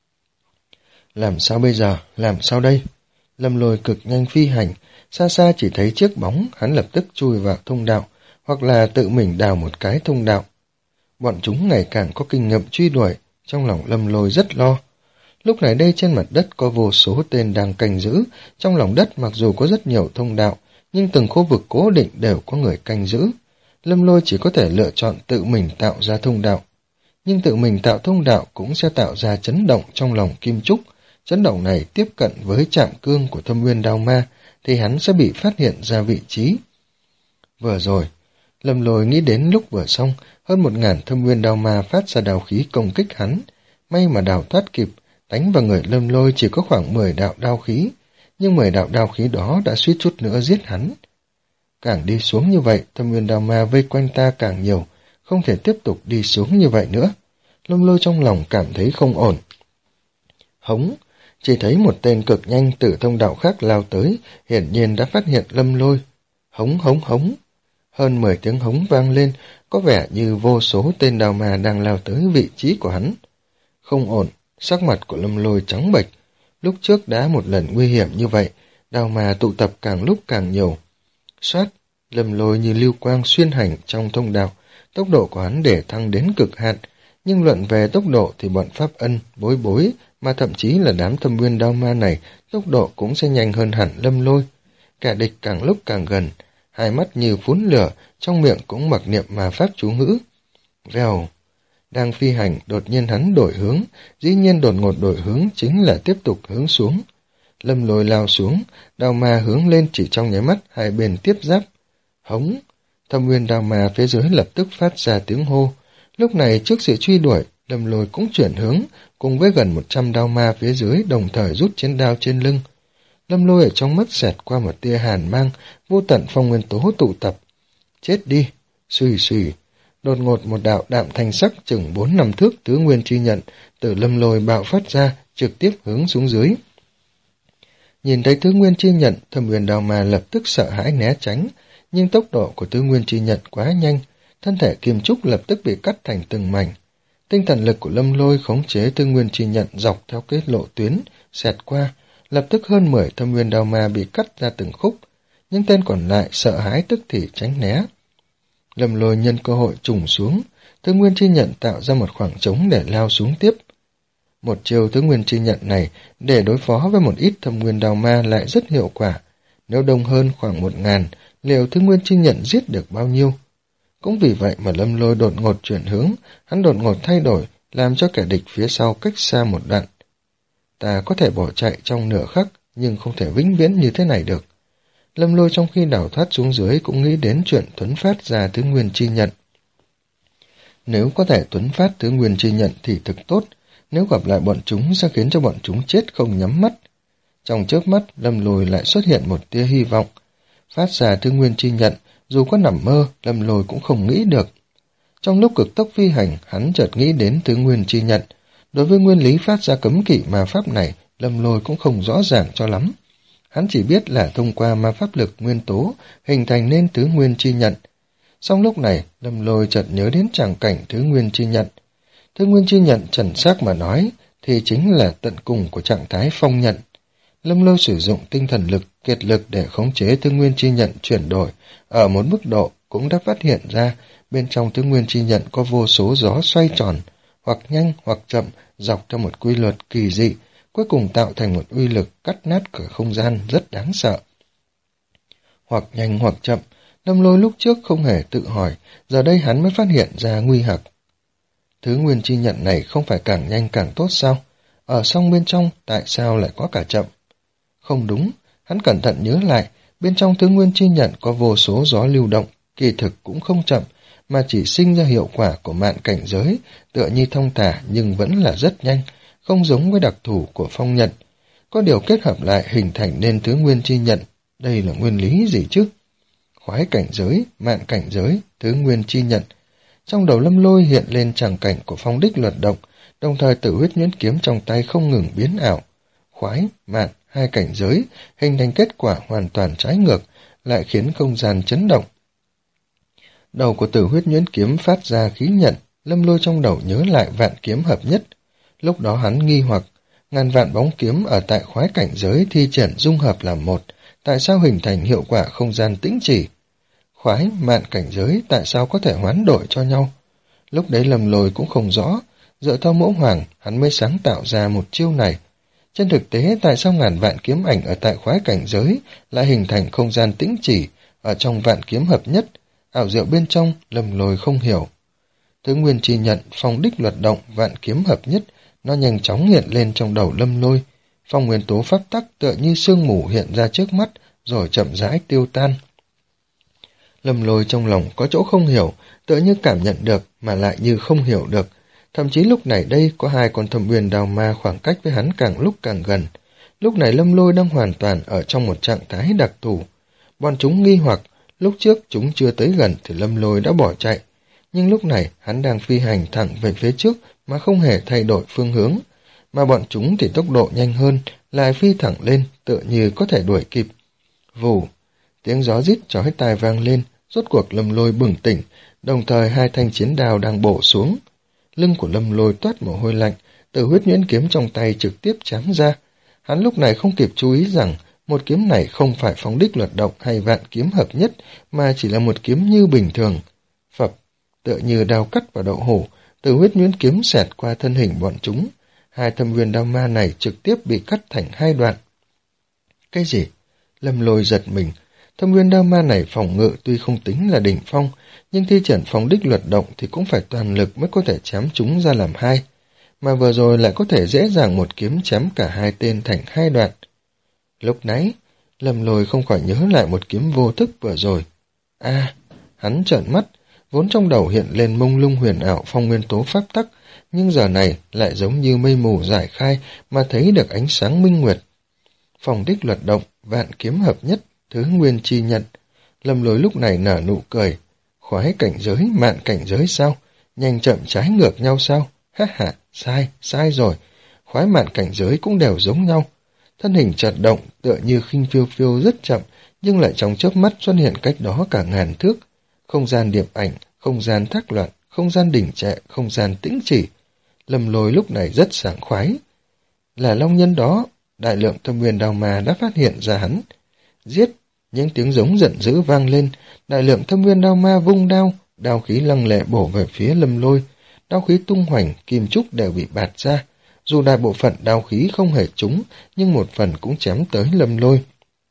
Speaker 1: Làm sao bây giờ? Làm sao đây? Lâm Lôi cực nhanh phi hành, xa xa chỉ thấy chiếc bóng, hắn lập tức chui vào thông đạo, hoặc là tự mình đào một cái thông đạo. Bọn chúng ngày càng có kinh nghiệm truy đuổi, trong lòng Lâm Lôi rất lo. Lúc này đây trên mặt đất có vô số tên đang canh giữ, trong lòng đất mặc dù có rất nhiều thông đạo, nhưng từng khu vực cố định đều có người canh giữ. Lâm Lôi chỉ có thể lựa chọn tự mình tạo ra thông đạo. Nhưng tự mình tạo thông đạo cũng sẽ tạo ra chấn động trong lòng Kim Trúc. Chấn động này tiếp cận với trạm cương của thâm nguyên đao ma, thì hắn sẽ bị phát hiện ra vị trí. Vừa rồi, Lâm Lôi nghĩ đến lúc vừa xong, hơn một ngàn thâm nguyên đao ma phát ra đao khí công kích hắn. May mà đào thoát kịp, đánh vào người Lâm Lôi chỉ có khoảng mười đạo đao khí, nhưng mười đạo đao khí đó đã suýt chút nữa giết hắn. Càng đi xuống như vậy, thâm nguyên đao ma vây quanh ta càng nhiều, không thể tiếp tục đi xuống như vậy nữa. Lâm Lôi trong lòng cảm thấy không ổn. Hống! Chỉ thấy một tên cực nhanh từ thông đạo khác lao tới, hiển nhiên đã phát hiện Lâm Lôi. Hống hống hống! Hơn mười tiếng hống vang lên, có vẻ như vô số tên đao ma đang lao tới vị trí của hắn. Không ổn, sắc mặt của Lâm Lôi trắng bệch. Lúc trước đã một lần nguy hiểm như vậy, đao ma tụ tập càng lúc càng nhiều. Xoát, Lâm Lôi như lưu quang xuyên hành trong thông đạo, tốc độ của hắn để thăng đến cực hạn, nhưng luận về tốc độ thì bọn Pháp Ân, Bối Bối, mà thậm chí là đám Thâm Nguyên Đao Ma này, tốc độ cũng sẽ nhanh hơn hẳn Lâm Lôi. Kẻ địch càng lúc càng gần, hai mắt như phun lửa, trong miệng cũng mặc niệm mà pháp chú ngữ. Vèo, đang phi hành, đột nhiên hắn đổi hướng, dĩ nhiên đột ngột đổi hướng chính là tiếp tục hướng xuống. Lâm Lôi lao xuống, đao ma hướng lên chỉ trong nháy mắt, hai bên tiếp giáp. Hống, Thâm Nguyên Đao Ma phía dưới lập tức phát ra tiếng hô. Lúc này trước sự truy đuổi, Lâm Lôi cũng chuyển hướng, cùng với gần một trăm đao ma phía dưới đồng thời rút chiến đao trên lưng. Lâm Lôi ở trong mắt xẹt qua một tia hàn mang, vô tận phong nguyên tố tụ tập. Chết đi, xùy xùy. Đột ngột một đạo đạm thanh sắc chừng bốn năm thước tứ nguyên chi nhận từ Lâm Lôi bạo phát ra, trực tiếp hướng xuống dưới. Nhìn thấy tứ nguyên chi nhận, Thâm Nguyên Đao Ma lập tức sợ hãi né tránh, nhưng tốc độ của tứ nguyên chi nhận quá nhanh, thân thể Kim Trúc lập tức bị cắt thành từng mảnh. Tinh thần lực của Lâm Lôi khống chế tứ nguyên chi nhận dọc theo kết lộ tuyến, xẹt qua, lập tức hơn mười Thâm Nguyên Đao Ma bị cắt ra từng khúc, nhưng tên còn lại sợ hãi tức thì tránh né. Lâm Lôi nhân cơ hội trùng xuống, tứ nguyên chi nhận tạo ra một khoảng trống để lao xuống tiếp. Một chiều tứ nguyên chi nhận này để đối phó với một ít Thâm Nguyên Đao Ma lại rất hiệu quả. Nếu đông hơn khoảng một ngàn, liệu tứ nguyên chi nhận giết được bao nhiêu? Cũng vì vậy mà Lâm Lôi đột ngột chuyển hướng, hắn đột ngột thay đổi, làm cho kẻ địch phía sau cách xa một đoạn. Ta có thể bỏ chạy trong nửa khắc, nhưng không thể vĩnh viễn như thế này được. Lâm Lôi trong khi đảo thoát xuống dưới cũng nghĩ đến chuyện thuấn phát ra tứ nguyên chi nhận. Nếu có thể thuấn phát tứ nguyên chi nhận thì thực tốt, nếu gặp lại bọn chúng sẽ khiến cho bọn chúng chết không nhắm mắt. Trong chớp mắt, Lâm Lôi lại xuất hiện một tia hy vọng. Phát ra tứ nguyên chi nhận, dù có nằm mơ, Lâm Lôi cũng không nghĩ được. Trong lúc cực tốc phi hành, hắn chợt nghĩ đến tứ nguyên chi nhận. Đối với nguyên lý phát ra cấm kỵ ma pháp này, Lâm Lôi cũng không rõ ràng cho lắm. Hắn chỉ biết là thông qua ma pháp lực nguyên tố hình thành nên tứ nguyên chi nhận. Song lúc này, Lâm Lôi chợt nhớ đến tràng cảnh tứ nguyên chi nhận. Tứ nguyên chi nhận trần xác mà nói thì chính là tận cùng của trạng thái phong nhận. Lâm Lôi sử dụng tinh thần lực, kiệt lực để khống chế tứ nguyên chi nhận chuyển đổi ở một mức độ cũng đã phát hiện ra bên trong tứ nguyên chi nhận có vô số gió xoay tròn, hoặc nhanh hoặc chậm dọc theo một quy luật kỳ dị, cuối cùng tạo thành một uy lực cắt nát cửa không gian rất đáng sợ. Hoặc nhanh hoặc chậm, Lâm Lôi lúc trước không hề tự hỏi, giờ đây hắn mới phát hiện ra nguy hặc. Thứ nguyên chi nhận này không phải càng nhanh càng tốt sao? Ở song bên trong tại sao lại có cả chậm? Không đúng, hắn cẩn thận nhớ lại, bên trong thứ nguyên chi nhận có vô số gió lưu động, kỳ thực cũng không chậm, mà chỉ sinh ra hiệu quả của mạn cảnh giới, tựa như thông thả nhưng vẫn là rất nhanh, không giống với đặc thù của phong nhận. Có điều kết hợp lại hình thành nên thứ nguyên chi nhận, đây là nguyên lý gì chứ? Khoái cảnh giới, mạn cảnh giới, thứ nguyên chi nhận. Trong đầu Lâm Lôi hiện lên tràng cảnh của phong đích luật động, đồng thời Tử Huyết Nhuyễn kiếm trong tay không ngừng biến ảo. Khoái, mạn, hai cảnh giới, hình thành kết quả hoàn toàn trái ngược, lại khiến không gian chấn động. Đầu của Tử Huyết Nhuyễn kiếm phát ra khí nhận, Lâm Lôi trong đầu nhớ lại vạn kiếm hợp nhất. Lúc đó hắn nghi hoặc, ngàn vạn bóng kiếm ở tại khoái cảnh giới thi triển dung hợp làm một, tại sao hình thành hiệu quả không gian tĩnh chỉ? Khoái, mạn cảnh giới tại sao có thể hoán đổi cho nhau? Lúc đấy Lâm Lôi cũng không rõ, dựa theo mẫu hoàng, hắn mới sáng tạo ra một chiêu này. Trên thực tế, tại sao ngàn vạn kiếm ảnh ở tại khoái cảnh giới lại hình thành không gian tĩnh chỉ ở trong vạn kiếm hợp nhất? Ảo diệu bên trong, Lâm Lôi không hiểu. Thứ nguyên chi nhận, phong đích luật động, vạn kiếm hợp nhất, nó nhanh chóng hiện lên trong đầu Lâm Lôi. Phong nguyên tố pháp tắc tựa như sương mù hiện ra trước mắt, rồi chậm rãi tiêu tan. Lâm Lôi trong lòng có chỗ không hiểu, tựa như cảm nhận được mà lại như không hiểu được. Thậm chí lúc này đây có hai con Thâm Nguyên Đao Ma khoảng cách với hắn càng lúc càng gần. Lúc này Lâm Lôi đang hoàn toàn ở trong một trạng thái đặc thù. Bọn chúng nghi hoặc, lúc trước chúng chưa tới gần thì Lâm Lôi đã bỏ chạy. Nhưng lúc này hắn đang phi hành thẳng về phía trước mà không hề thay đổi phương hướng. Mà bọn chúng thì tốc độ nhanh hơn, lại phi thẳng lên, tựa như có thể đuổi kịp. Vù, tiếng gió rít chói tai vang lên, rốt cuộc Lâm Lôi bừng tỉnh, đồng thời hai thanh chiến đao đang bổ xuống. Lưng của Lâm Lôi toát mồ hôi lạnh, Tử Huyết Nhuyễn kiếm trong tay trực tiếp chém ra. Hắn lúc này không kịp chú ý rằng một kiếm này không phải phóng đích luật động hay vạn kiếm hợp nhất, mà chỉ là một kiếm như bình thường. Phập, tựa như đao cắt vào đậu hũ, Tử huyết nhuyễn kiếm xẹt qua thân hình bọn chúng. Hai thâm nguyên đao ma này trực tiếp bị cắt thành hai đoạn. Cái gì? Lâm Lôi giật mình. Thâm nguyên đao ma này phòng ngự tuy không tính là đỉnh phong, nhưng thi triển phóng đích luật động thì cũng phải toàn lực mới có thể chém chúng ra làm hai. Mà vừa rồi lại có thể dễ dàng một kiếm chém cả hai tên thành hai đoạn. Lúc nãy, Lâm Lôi không khỏi nhớ lại một kiếm vô thức vừa rồi. A, à, hắn trợn mắt, vốn trong đầu hiện lên mông lung huyền ảo phong nguyên tố pháp tắc, nhưng giờ này lại giống như mây mù giải khai mà thấy được ánh sáng minh nguyệt. Phong đích luật động, vạn kiếm hợp nhất, thứ nguyên chi nhận. Lâm Lôi lúc này nở nụ cười. Khoái cảnh giới, mạn cảnh giới sao? Nhanh chậm trái ngược nhau sao? Ha ha, sai, sai rồi. Khoái mạn cảnh giới cũng đều giống nhau. Thân hình chợt động, tựa như khinh phiêu phiêu rất chậm, nhưng lại trong chớp mắt xuất hiện cách đó cả ngàn thước. Không gian điệp ảnh, không gian thác loạn, không gian đỉnh trệ, không gian tĩnh chỉ. Lâm Lôi lúc này rất sảng khoái. Là long nhân đó, đại lượng thâm nguyên đao ma đã phát hiện ra hắn. Giết! Những tiếng giống giận dữ vang lên, đại lượng thâm nguyên đao ma vung đao, đao khí lăng lệ bổ về phía Lâm Lôi. Đao khí tung hoành, kim trúc đều bị bạt ra. Dù đại bộ phận đao khí không hề trúng, nhưng một phần cũng chém tới Lâm Lôi.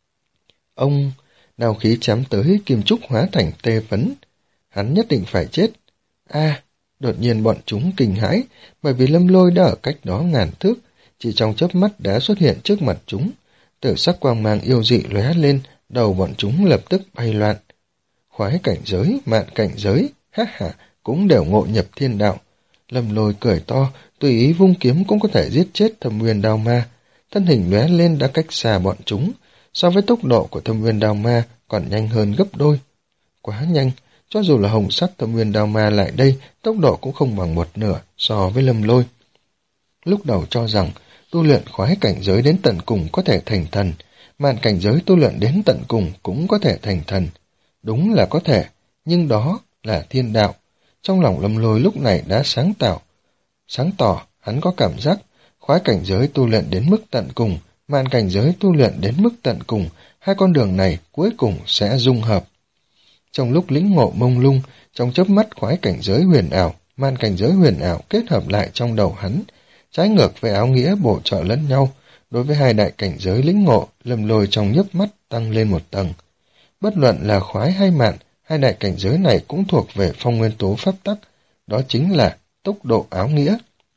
Speaker 1: Ông, đao khí chém tới, kim trúc hóa thành tê phấn. Hắn nhất định phải chết. A, à, đột nhiên bọn chúng kinh hãi, bởi vì Lâm Lôi đã ở cách đó ngàn thước, chỉ trong chớp mắt đã xuất hiện trước mặt chúng. Tử sắc quang mang yêu dị lóe lên, đầu bọn chúng lập tức bay loạn. Khoái cảnh giới, mạn cảnh giới, ha ha, cũng đều ngộ nhập thiên đạo. Lâm Lôi cười to, tùy ý vung kiếm cũng có thể giết chết thâm nguyên đao ma. Thân hình lóe lên đã cách xa bọn chúng, so với tốc độ của thâm nguyên đao ma còn nhanh hơn gấp đôi. Quá nhanh, cho dù là hồng sắc thâm nguyên đao ma lại đây, tốc độ cũng không bằng một nửa so với Lâm Lôi. Lúc đầu cho rằng tu luyện khoái cảnh giới đến tận cùng có thể thành thần, mạn cảnh giới tu luyện đến tận cùng cũng có thể thành thần. Đúng là có thể, nhưng đó là thiên đạo. Trong lòng Lâm Lôi lúc này đã sáng tạo. Sáng tỏ, hắn có cảm giác, khoái cảnh giới tu luyện đến mức tận cùng, mạn cảnh giới tu luyện đến mức tận cùng, hai con đường này cuối cùng sẽ dung hợp. Trong lúc lĩnh ngộ mông lung, trong chớp mắt khoái cảnh giới huyền ảo, mạn cảnh giới huyền ảo kết hợp lại trong đầu hắn, trái ngược với áo nghĩa bổ trợ lẫn nhau. Đối với hai đại cảnh giới lĩnh ngộ, Lâm Lôi trong nhấp mắt tăng lên một tầng. Bất luận là khoái hay mạn, hai đại cảnh giới này cũng thuộc về phong nguyên tố pháp tắc, đó chính là tốc độ áo nghĩa.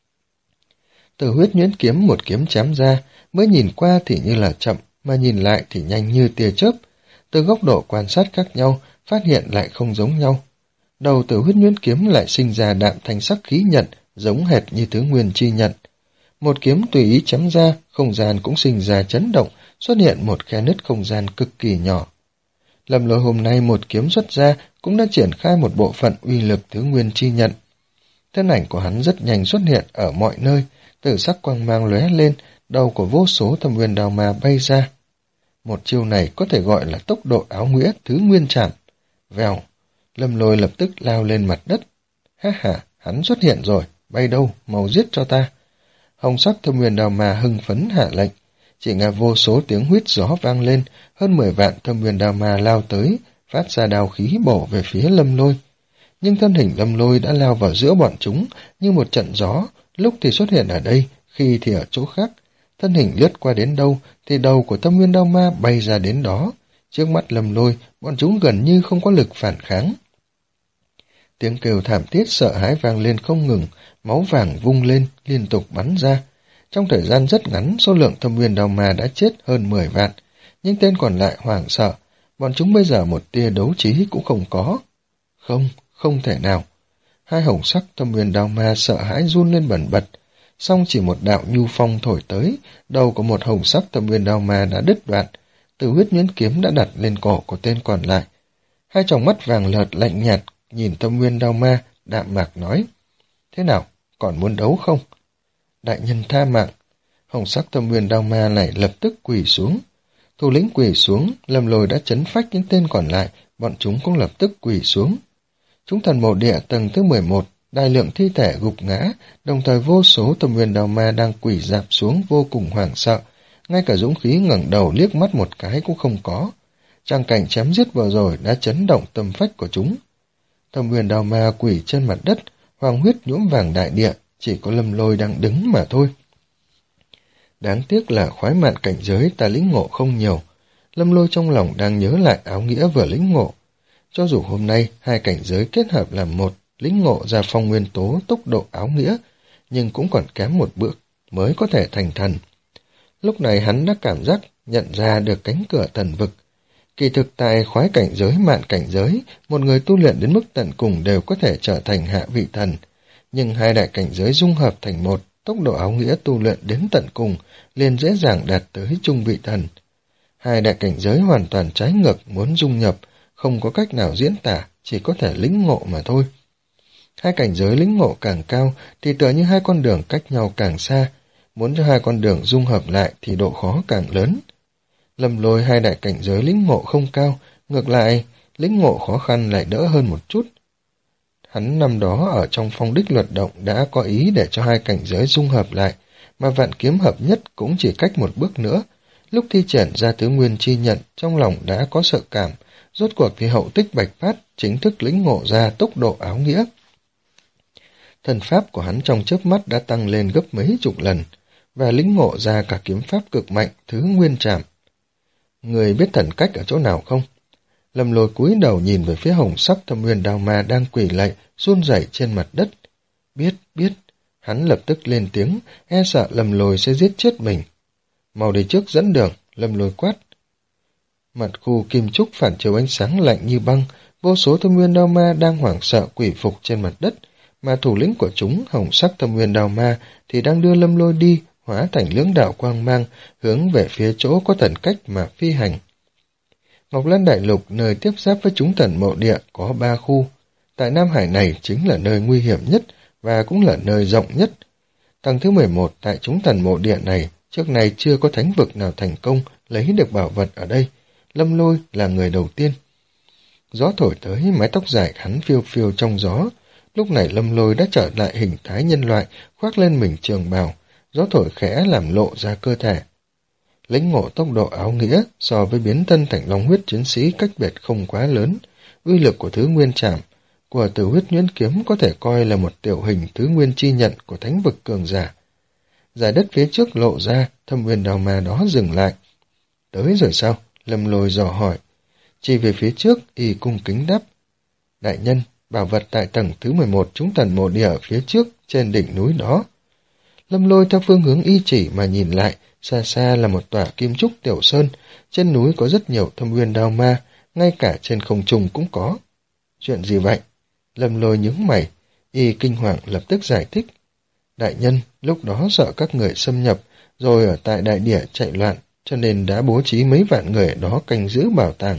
Speaker 1: Từ huyết nhuyễn kiếm một kiếm chém ra, mới nhìn qua thì như là chậm, mà nhìn lại thì nhanh như tia chớp. Từ góc độ quan sát khác nhau, phát hiện lại không giống nhau. Đầu từ huyết nhuyễn kiếm lại sinh ra đạm thanh sắc khí nhận, giống hệt như thứ nguyên chi nhận. Một kiếm tùy ý chém ra, không gian cũng sinh ra chấn động, xuất hiện một khe nứt không gian cực kỳ nhỏ. Lâm Lôi hôm nay một kiếm xuất ra cũng đã triển khai một bộ phận uy lực thứ nguyên chi nhận. Thân ảnh của hắn rất nhanh xuất hiện ở mọi nơi, tử sắc quang mang lóe lên, đầu của vô số thâm nguyên đao ma bay ra. Một chiêu này có thể gọi là tốc độ áo nghĩa thứ nguyên trảm. Vèo, Lâm Lôi lập tức lao lên mặt đất. Ha ha, hắn xuất hiện rồi, bay đâu, mau giết cho ta. Hồng sắc thâm nguyên đao ma hưng phấn hạ lệnh, chỉ nghe vô số tiếng huýt gió vang lên, hơn mười vạn thâm nguyên đao ma lao tới, phát ra đao khí bổ về phía Lâm Lôi. Nhưng thân hình Lâm Lôi đã lao vào giữa bọn chúng như một trận gió, lúc thì xuất hiện ở đây, khi thì ở chỗ khác. Thân hình lướt qua đến đâu thì đầu của thâm nguyên đao ma bay ra đến đó. Trước mắt Lâm Lôi, bọn chúng gần như không có lực phản kháng. Tiếng kêu thảm thiết sợ hãi vang lên không ngừng, máu vàng vung lên, liên tục bắn ra. Trong thời gian rất ngắn, số lượng thâm nguyên đao ma đã chết hơn mười vạn, nhưng tên còn lại hoảng sợ, bọn chúng bây giờ một tia đấu trí cũng không có. Không, không thể nào. Hai hồng sắc thâm nguyên đao ma sợ hãi run lên bần bật, song chỉ một đạo nhu phong thổi tới, đầu của một hồng sắc thâm nguyên đao ma đã đứt đoạn, từ huyết nhuyễn kiếm đã đặt lên cổ của tên còn lại. Hai tròng mắt vàng lợt lạnh nhạt nhìn thâm nguyên đao ma, đạm mạc nói: Thế nào, còn muốn đấu không? Đại nhân tha mạng. Hồng sắc thâm nguyên đao ma này lập tức quỳ xuống. Thủ lĩnh quỳ xuống, Lâm Lôi đã chấn phách những tên còn lại, bọn chúng cũng lập tức quỳ xuống. Chúng thần mộ địa tầng thứ mười một, đại lượng thi thể gục ngã, đồng thời vô số thâm nguyên đao ma đang quỳ rạp xuống vô cùng hoảng sợ, ngay cả dũng khí ngẩng đầu liếc mắt một cái cũng không có. Tràng cảnh chém giết vừa rồi đã chấn động tâm phách của chúng. Thâm Uyên Đao Ma quỳ trên mặt đất, hoàng huyết nhuốm vàng đại địa, chỉ có Lâm Lôi đang đứng mà thôi. Đáng tiếc là khoái mạn cảnh giới ta lĩnh ngộ không nhiều. Lâm Lôi trong lòng đang nhớ lại áo nghĩa vừa lĩnh ngộ. Cho dù hôm nay hai cảnh giới kết hợp làm một, lĩnh ngộ ra phong nguyên tố tốc độ áo nghĩa, nhưng cũng còn kém một bước mới có thể thành thần. Lúc này hắn đã cảm giác nhận ra được cánh cửa thần vực. Kỳ thực tại khoái cảnh giới mạn cảnh giới, một người tu luyện đến mức tận cùng đều có thể trở thành hạ vị thần. Nhưng hai đại cảnh giới dung hợp thành một, tốc độ áo nghĩa tu luyện đến tận cùng liền dễ dàng đạt tới trung vị thần. Hai đại cảnh giới hoàn toàn trái ngược, muốn dung nhập, không có cách nào diễn tả, chỉ có thể lĩnh ngộ mà thôi. Hai cảnh giới lĩnh ngộ càng cao thì tựa như hai con đường cách nhau càng xa, muốn cho hai con đường dung hợp lại thì độ khó càng lớn. Lâm Lôi hai đại cảnh giới lĩnh ngộ không cao, ngược lại, lĩnh ngộ khó khăn lại đỡ hơn một chút. Hắn năm đó ở trong phong đích luật động đã có ý để cho hai cảnh giới dung hợp lại, mà vạn kiếm hợp nhất cũng chỉ cách một bước nữa. Lúc thi triển ra tứ nguyên chi nhận, trong lòng đã có sợ cảm, rốt cuộc thì hậu tích bạch phát chính thức lĩnh ngộ ra tốc độ áo nghĩa. Thần pháp của hắn trong chớp mắt đã tăng lên gấp mấy chục lần, và lĩnh ngộ ra cả kiếm pháp cực mạnh thứ nguyên trảm. Người biết thần cách ở chỗ nào không? Lâm Lôi cúi đầu nhìn về phía hồng sắc Thâm Uyên Đao Ma đang quỳ lạy, run rẩy trên mặt đất. Biết, biết. Hắn lập tức lên tiếng, e sợ Lâm Lôi sẽ giết chết mình. Mau đi trước dẫn đường, Lâm Lôi quát. Mặt khu kim trúc phản chiếu ánh sáng lạnh như băng, vô số Thâm Uyên Đao Ma đang hoảng sợ quỳ phục trên mặt đất, mà thủ lĩnh của chúng, hồng sắc Thâm Uyên Đao Ma, thì đang đưa Lâm Lôi đi, hóa thành lưỡng đạo quang mang, hướng về phía chỗ có thần cách mà phi hành. Ngọc Lan Đại Lục, nơi tiếp giáp với chúng thần mộ địa, có ba khu. Tại Nam Hải này chính là nơi nguy hiểm nhất, và cũng là nơi rộng nhất. Tầng thứ mười một tại chúng thần mộ địa này, trước này chưa có thánh vực nào thành công lấy được bảo vật ở đây. Lâm Lôi là người đầu tiên. Gió thổi tới, mái tóc dài hắn phiêu phiêu trong gió. Lúc này Lâm Lôi đã trở lại hình thái nhân loại, khoác lên mình trường bào. Gió thổi khẽ làm lộ ra cơ thể. Lĩnh ngộ tốc độ áo nghĩa so với biến thân thành long huyết chiến sĩ cách biệt không quá lớn. Uy lực của thứ nguyên trảm của Tử Huyết Nhuyễn Kiếm có thể coi là một tiểu hình thứ nguyên chi nhận của thánh vực cường giả. Giải đất phía trước lộ ra, Thâm Uyên Đao Ma đó dừng lại. Tới rồi sao? Lâm Lôi dò hỏi. Chỉ về phía trước, y cung kính đáp. Đại nhân, bảo vật tại tầng thứ mười một chúng thần mộ địa ở phía trước, trên đỉnh núi đó. Lâm Lôi theo phương hướng y chỉ mà nhìn lại, xa xa là một tòa kim trúc tiểu sơn, trên núi có rất nhiều Thâm Uyên Đao Ma, ngay cả trên không trung cũng có. Chuyện gì vậy? Lâm Lôi nhướng mày, y kinh hoàng lập tức giải thích. Đại nhân, lúc đó sợ các người xâm nhập, rồi ở tại đại địa chạy loạn, cho nên đã bố trí mấy vạn người ở đó canh giữ bảo tàng.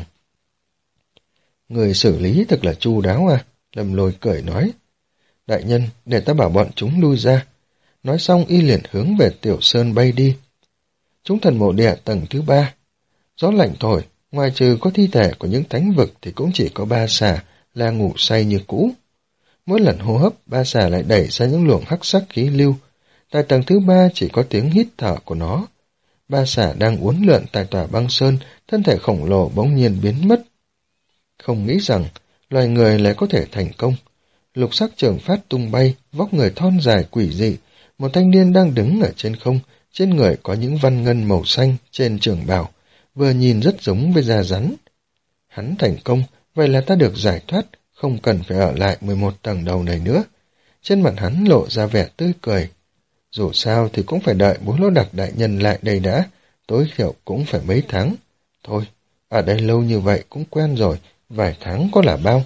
Speaker 1: Người xử lý thật là chu đáo à? Lâm Lôi cười nói. Đại nhân, để ta bảo bọn chúng lui ra. Nói xong y liền hướng về tiểu sơn bay đi. Chúng thần mộ địa tầng thứ ba. Gió lạnh thổi, ngoài trừ có thi thể của những thánh vực thì cũng chỉ có ba xà là ngủ say như cũ. Mỗi lần hô hấp, ba xà lại đẩy ra những luồng hắc sắc khí lưu. Tại tầng thứ ba chỉ có tiếng hít thở của nó. Ba xà đang uốn lượn tại tòa băng sơn, thân thể khổng lồ bỗng nhiên biến mất. Không nghĩ rằng loài người lại có thể thành công. Lục sắc trường phát tung bay, vóc người thon dài quỷ dị. Một thanh niên đang đứng ở trên không, trên người có những văn ngân màu xanh trên trường bào, vừa nhìn rất giống với da rắn. Hắn thành công, vậy là ta được giải thoát, không cần phải ở lại mười một tầng đầu này nữa. Trên mặt hắn lộ ra vẻ tươi cười. Dù sao thì cũng phải đợi Bố Lỗ Đặc đại nhân lại đây đã, tối thiểu cũng phải mấy tháng. Thôi, ở đây lâu như vậy cũng quen rồi, vài tháng có là bao.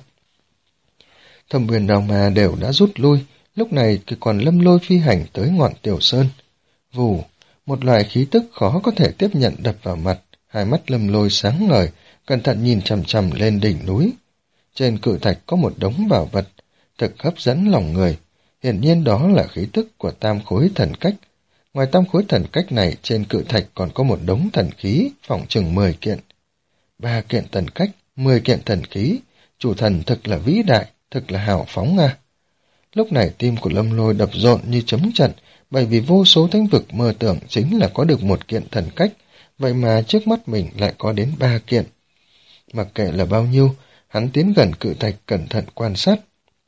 Speaker 1: Thâm Uyên Đao Ma đều đã rút lui, lúc này thì còn Lâm Lôi phi hành tới ngọn tiểu sơn. Vù, một loại khí tức khó có thể tiếp nhận đập vào mặt, hai mắt Lâm Lôi sáng ngời, cẩn thận nhìn chằm chằm lên đỉnh núi. Trên cự thạch có một đống bảo vật, thực hấp dẫn lòng người. Hiển nhiên đó là khí tức của tam khối thần cách. Ngoài tam khối thần cách này, trên cự thạch còn có một đống thần khí, phỏng chừng mười kiện. Ba kiện thần cách, mười kiện thần khí, chủ thần thực là vĩ đại, thực là hào phóng à. Lúc này tim của Lâm Lôi đập rộn như chấm trận, bởi vì vô số thánh vực mơ tưởng chính là có được một kiện thần cách, vậy mà trước mắt mình lại có đến ba kiện. Mặc kệ là bao nhiêu, hắn tiến gần cự thạch cẩn thận quan sát.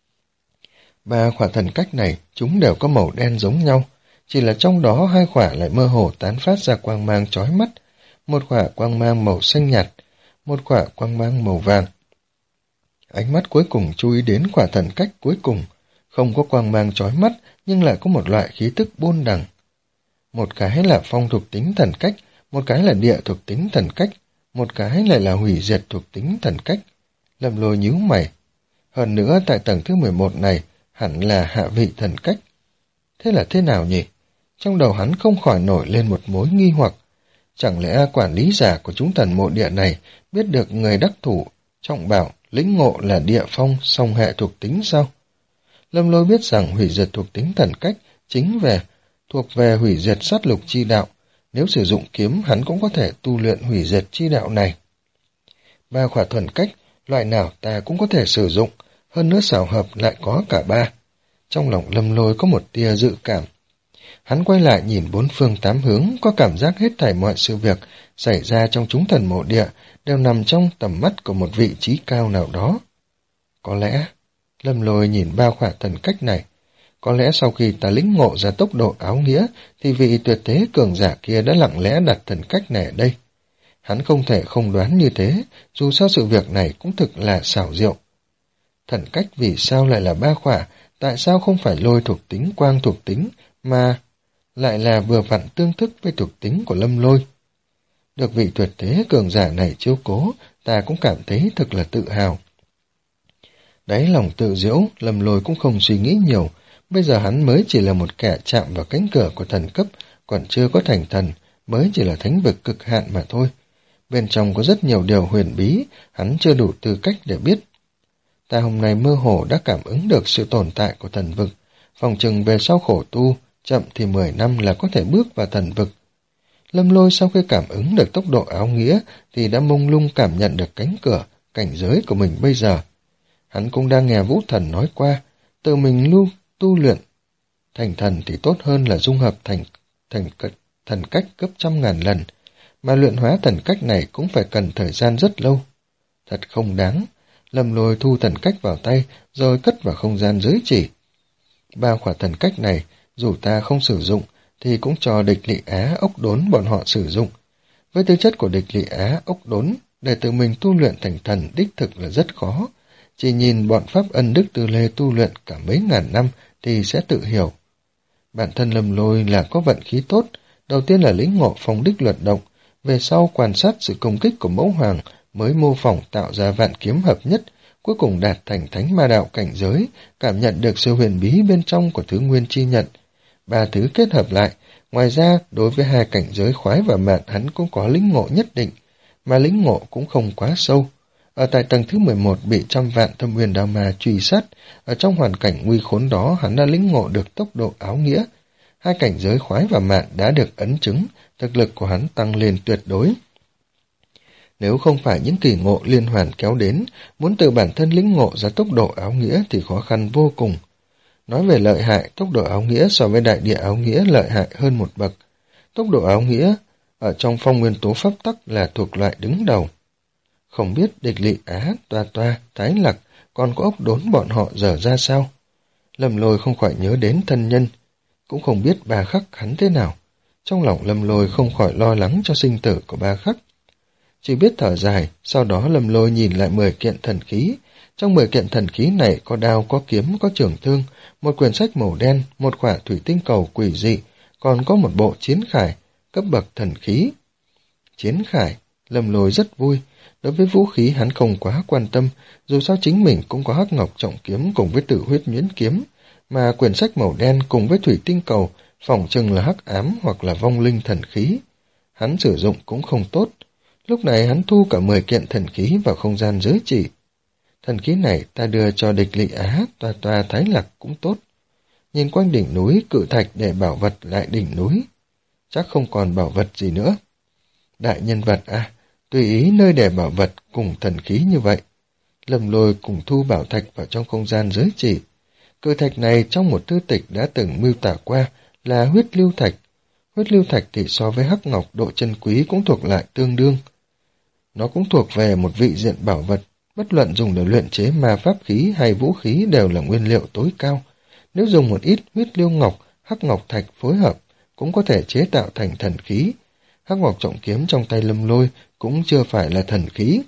Speaker 1: Ba khỏa thần cách này, chúng đều có màu đen giống nhau, chỉ là trong đó hai khỏa lại mơ hồ tán phát ra quang mang chói mắt, một khỏa quang mang màu xanh nhạt, một khỏa quang mang màu vàng. Ánh mắt cuối cùng chú ý đến khỏa thần cách cuối cùng, không có quang mang chói mắt nhưng lại có một loại khí tức buôn đằng. Một cái là phong thuộc tính thần cách, một cái là địa thuộc tính thần cách, một cái lại là hủy diệt thuộc tính thần cách. Lâm Lôi nhíu mày. Hơn nữa tại tầng thứ mười một này hẳn là hạ vị thần cách. Thế là thế nào nhỉ? Trong đầu hắn không khỏi nổi lên một mối nghi hoặc. Chẳng lẽ quản lý giả của chúng thần mộ địa này biết được người đắc thủ trọng bảo lĩnh ngộ là địa phong song hệ thuộc tính sao? Lâm Lôi biết rằng hủy diệt thuộc tính thần cách chính về thuộc về hủy diệt sát lục chi đạo. Nếu sử dụng kiếm hắn cũng có thể tu luyện hủy diệt chi đạo này. Ba khỏa thần cách, loại nào ta cũng có thể sử dụng, hơn nữa xảo hợp lại có cả ba. Trong lòng Lâm Lôi có một tia dự cảm. Hắn quay lại nhìn bốn phương tám hướng, có cảm giác hết thảy mọi sự việc xảy ra trong chúng thần mộ địa đều nằm trong tầm mắt của một vị trí cao nào đó. Có lẽ, Lâm Lôi nhìn ba khỏa thần cách này, có lẽ sau khi ta lĩnh ngộ ra tốc độ áo nghĩa, thì vị tuyệt thế cường giả kia đã lặng lẽ đặt thần cách này ở đây. Hắn không thể không đoán như thế, dù sao sự việc này cũng thực là xảo diệu. Thần cách vì sao lại là ba khỏa, tại sao không phải lôi thuộc tính quang thuộc tính, mà lại là vừa vặn tương thức với thuộc tính của Lâm Lôi. Được vị tuyệt thế cường giả này chiếu cố, ta cũng cảm thấy thật là tự hào. Đáy lòng tự giễu, Lâm Lôi cũng không suy nghĩ nhiều, bây giờ hắn mới chỉ là một kẻ chạm vào cánh cửa của thần cấp, còn chưa có thành thần, mới chỉ là thánh vực cực hạn mà thôi. Bên trong có rất nhiều điều huyền bí, hắn chưa đủ tư cách để biết. Ta hôm nay mơ hồ đã cảm ứng được sự tồn tại của thần vực, phòng chừng về sau khổ tu, chậm thì mười năm là có thể bước vào thần vực. Lâm Lôi sau khi cảm ứng được tốc độ áo nghĩa thì đã mông lung cảm nhận được cánh cửa, cảnh giới của mình bây giờ. Hắn cũng đang nghe Vũ Thần nói qua, tự mình lưu tu luyện thành thần thì tốt hơn là dung hợp thành, thành thần cách gấp trăm ngàn lần, mà luyện hóa thần cách này cũng phải cần thời gian rất lâu. Thật không đáng. Lâm Lôi thu thần cách vào tay rồi cất vào không gian giới chỉ. Ba khỏa thần cách này dù ta không sử dụng thì cũng cho địch lỵ Á ốc đốn bọn họ sử dụng. Với tư chất của địch lỵ Á ốc đốn, để tự mình tu luyện thành thần đích thực là rất khó. Chỉ nhìn bọn Pháp Ân Đức Tư Lê tu luyện cả mấy ngàn năm thì sẽ tự hiểu. Bản thân Lâm Lôi là có vận khí tốt, đầu tiên là lĩnh ngộ phong đích luật động, về sau quan sát sự công kích của mẫu hoàng mới mô phỏng tạo ra vạn kiếm hợp nhất, cuối cùng đạt thành thánh ma đạo cảnh giới, cảm nhận được sự huyền bí bên trong của thứ nguyên chi nhận. Ba thứ kết hợp lại, ngoài ra đối với hai cảnh giới khoái và mạn hắn cũng có lĩnh ngộ nhất định, mà lĩnh ngộ cũng không quá sâu. Ở tại tầng thứ mười một bị trăm vạn thâm uyên đao ma truy sát, ở trong hoàn cảnh nguy khốn đó hắn đã lĩnh ngộ được tốc độ áo nghĩa. Hai cảnh giới khoái và mạn đã được ấn chứng, thực lực của hắn tăng lên tuyệt đối. Nếu không phải những kỳ ngộ liên hoàn kéo đến, muốn từ bản thân lĩnh ngộ ra tốc độ áo nghĩa thì khó khăn vô cùng. Nói về lợi hại, tốc độ áo nghĩa so với đại địa áo nghĩa lợi hại hơn một bậc. Tốc độ áo nghĩa ở trong phong nguyên tố pháp tắc là thuộc loại đứng đầu. Không biết địch lỵ Á, Toa Toa, Thái Lặc còn có ốc đốn bọn họ giờ ra sao? Lâm Lôi không khỏi nhớ đến thân nhân, cũng không biết Ba Khắc hắn thế nào. Trong lòng Lâm Lôi không khỏi lo lắng cho sinh tử của Ba Khắc. Chỉ biết thở dài, sau đó Lâm Lôi nhìn lại mười kiện thần khí. Trong mười kiện thần khí này có đao, có kiếm, có trường thương, một quyển sách màu đen, một quả thủy tinh cầu quỷ dị, còn có một bộ chiến khải, cấp bậc thần khí. Chiến khải, Lâm Lôi rất vui. Đối với vũ khí hắn không quá quan tâm, dù sao chính mình cũng có hắc ngọc trọng kiếm cùng với tử huyết nhuyễn kiếm, mà quyển sách màu đen cùng với thủy tinh cầu phỏng chừng là hắc ám hoặc là vong linh thần khí. Hắn sử dụng cũng không tốt. Lúc này hắn thu cả mười kiện thần khí vào không gian giới chỉ. Thần khí này ta đưa cho địch lỵ Á, Toa Toa, Thái Lặc cũng tốt. Nhìn quanh đỉnh núi, cự thạch để bảo vật lại đỉnh núi. Chắc không còn bảo vật gì nữa. Đại nhân vật à, tùy ý nơi để bảo vật cùng thần khí như vậy. Lâm Lôi cùng thu bảo thạch vào trong không gian giới chỉ. Cự thạch này trong một thư tịch đã từng miêu tả qua là huyết lưu thạch. Huyết lưu thạch thì so với hắc ngọc độ chân quý cũng thuộc lại tương đương. Nó cũng thuộc về một vị diện bảo vật, Bất luận dùng để luyện chế ma pháp khí hay vũ khí đều là nguyên liệu tối cao. Nếu dùng một ít huyết liêu ngọc, hắc ngọc thạch phối hợp, cũng có thể chế tạo thành thần khí. Hắc ngọc trọng kiếm trong tay Lâm Lôi cũng chưa phải là thần khí.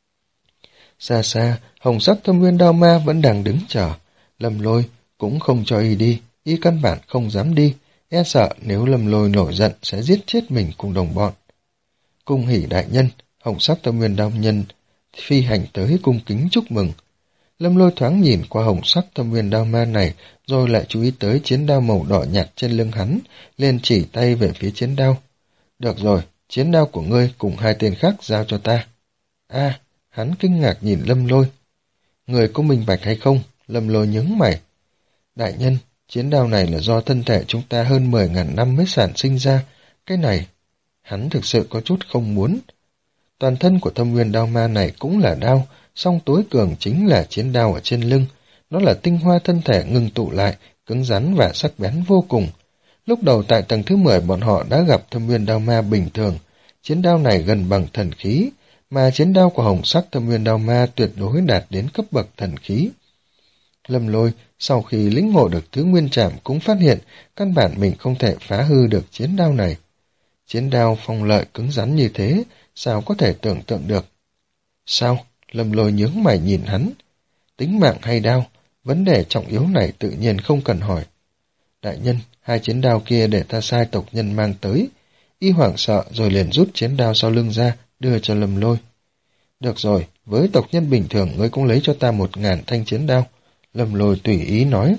Speaker 1: Xa xa, hồng sắc thâm nguyên đao ma vẫn đang đứng chờ. Lâm Lôi cũng không cho y đi, y căn bản không dám đi, e sợ nếu Lâm Lôi nổi giận sẽ giết chết mình cùng đồng bọn. Cung hỉ đại nhân, hồng sắc thâm nguyên đao nhân phi hành tới cung kính chúc mừng. Lâm Lôi thoáng nhìn qua hồng sắc thâm nguyên đao ma này, rồi lại chú ý tới chiến đao màu đỏ nhạt trên lưng hắn, liền chỉ tay về phía chiến đao. Được rồi, chiến đao của ngươi cùng hai tên khác giao cho ta. A, hắn kinh ngạc nhìn Lâm Lôi. Người có minh bạch hay không? Lâm Lôi nhướng mày. Đại nhân, chiến đao này là do thân thể chúng ta hơn mười ngàn năm mới sản sinh ra. Cái này, hắn thực sự có chút không muốn. Toàn thân của thâm nguyên đao ma này cũng là đao, song tối cường chính là chiến đao ở trên lưng. Nó là tinh hoa thân thể ngưng tụ lại, cứng rắn và sắc bén vô cùng. Lúc đầu tại tầng thứ mười bọn họ đã gặp thâm nguyên đao ma bình thường. Chiến đao này gần bằng thần khí, mà chiến đao của hồng sắc thâm nguyên đao ma tuyệt đối đạt đến cấp bậc thần khí. Lâm Lôi sau khi lĩnh ngộ được thứ nguyên trảm cũng phát hiện căn bản mình không thể phá hư được chiến đao này. Chiến đao phong lợi cứng rắn như thế, sao có thể tưởng tượng được? Sao? Lâm Lôi nhướng mày nhìn hắn. Tính mạng hay đao? Vấn đề trọng yếu này tự nhiên không cần hỏi. Đại nhân, hai chiến đao kia để ta sai tộc nhân mang tới. Y hoảng sợ rồi liền rút chiến đao sau lưng ra, đưa cho Lâm Lôi. Được rồi, với tộc nhân bình thường ngươi cũng lấy cho ta một ngàn thanh chiến đao. Lâm Lôi tùy ý nói.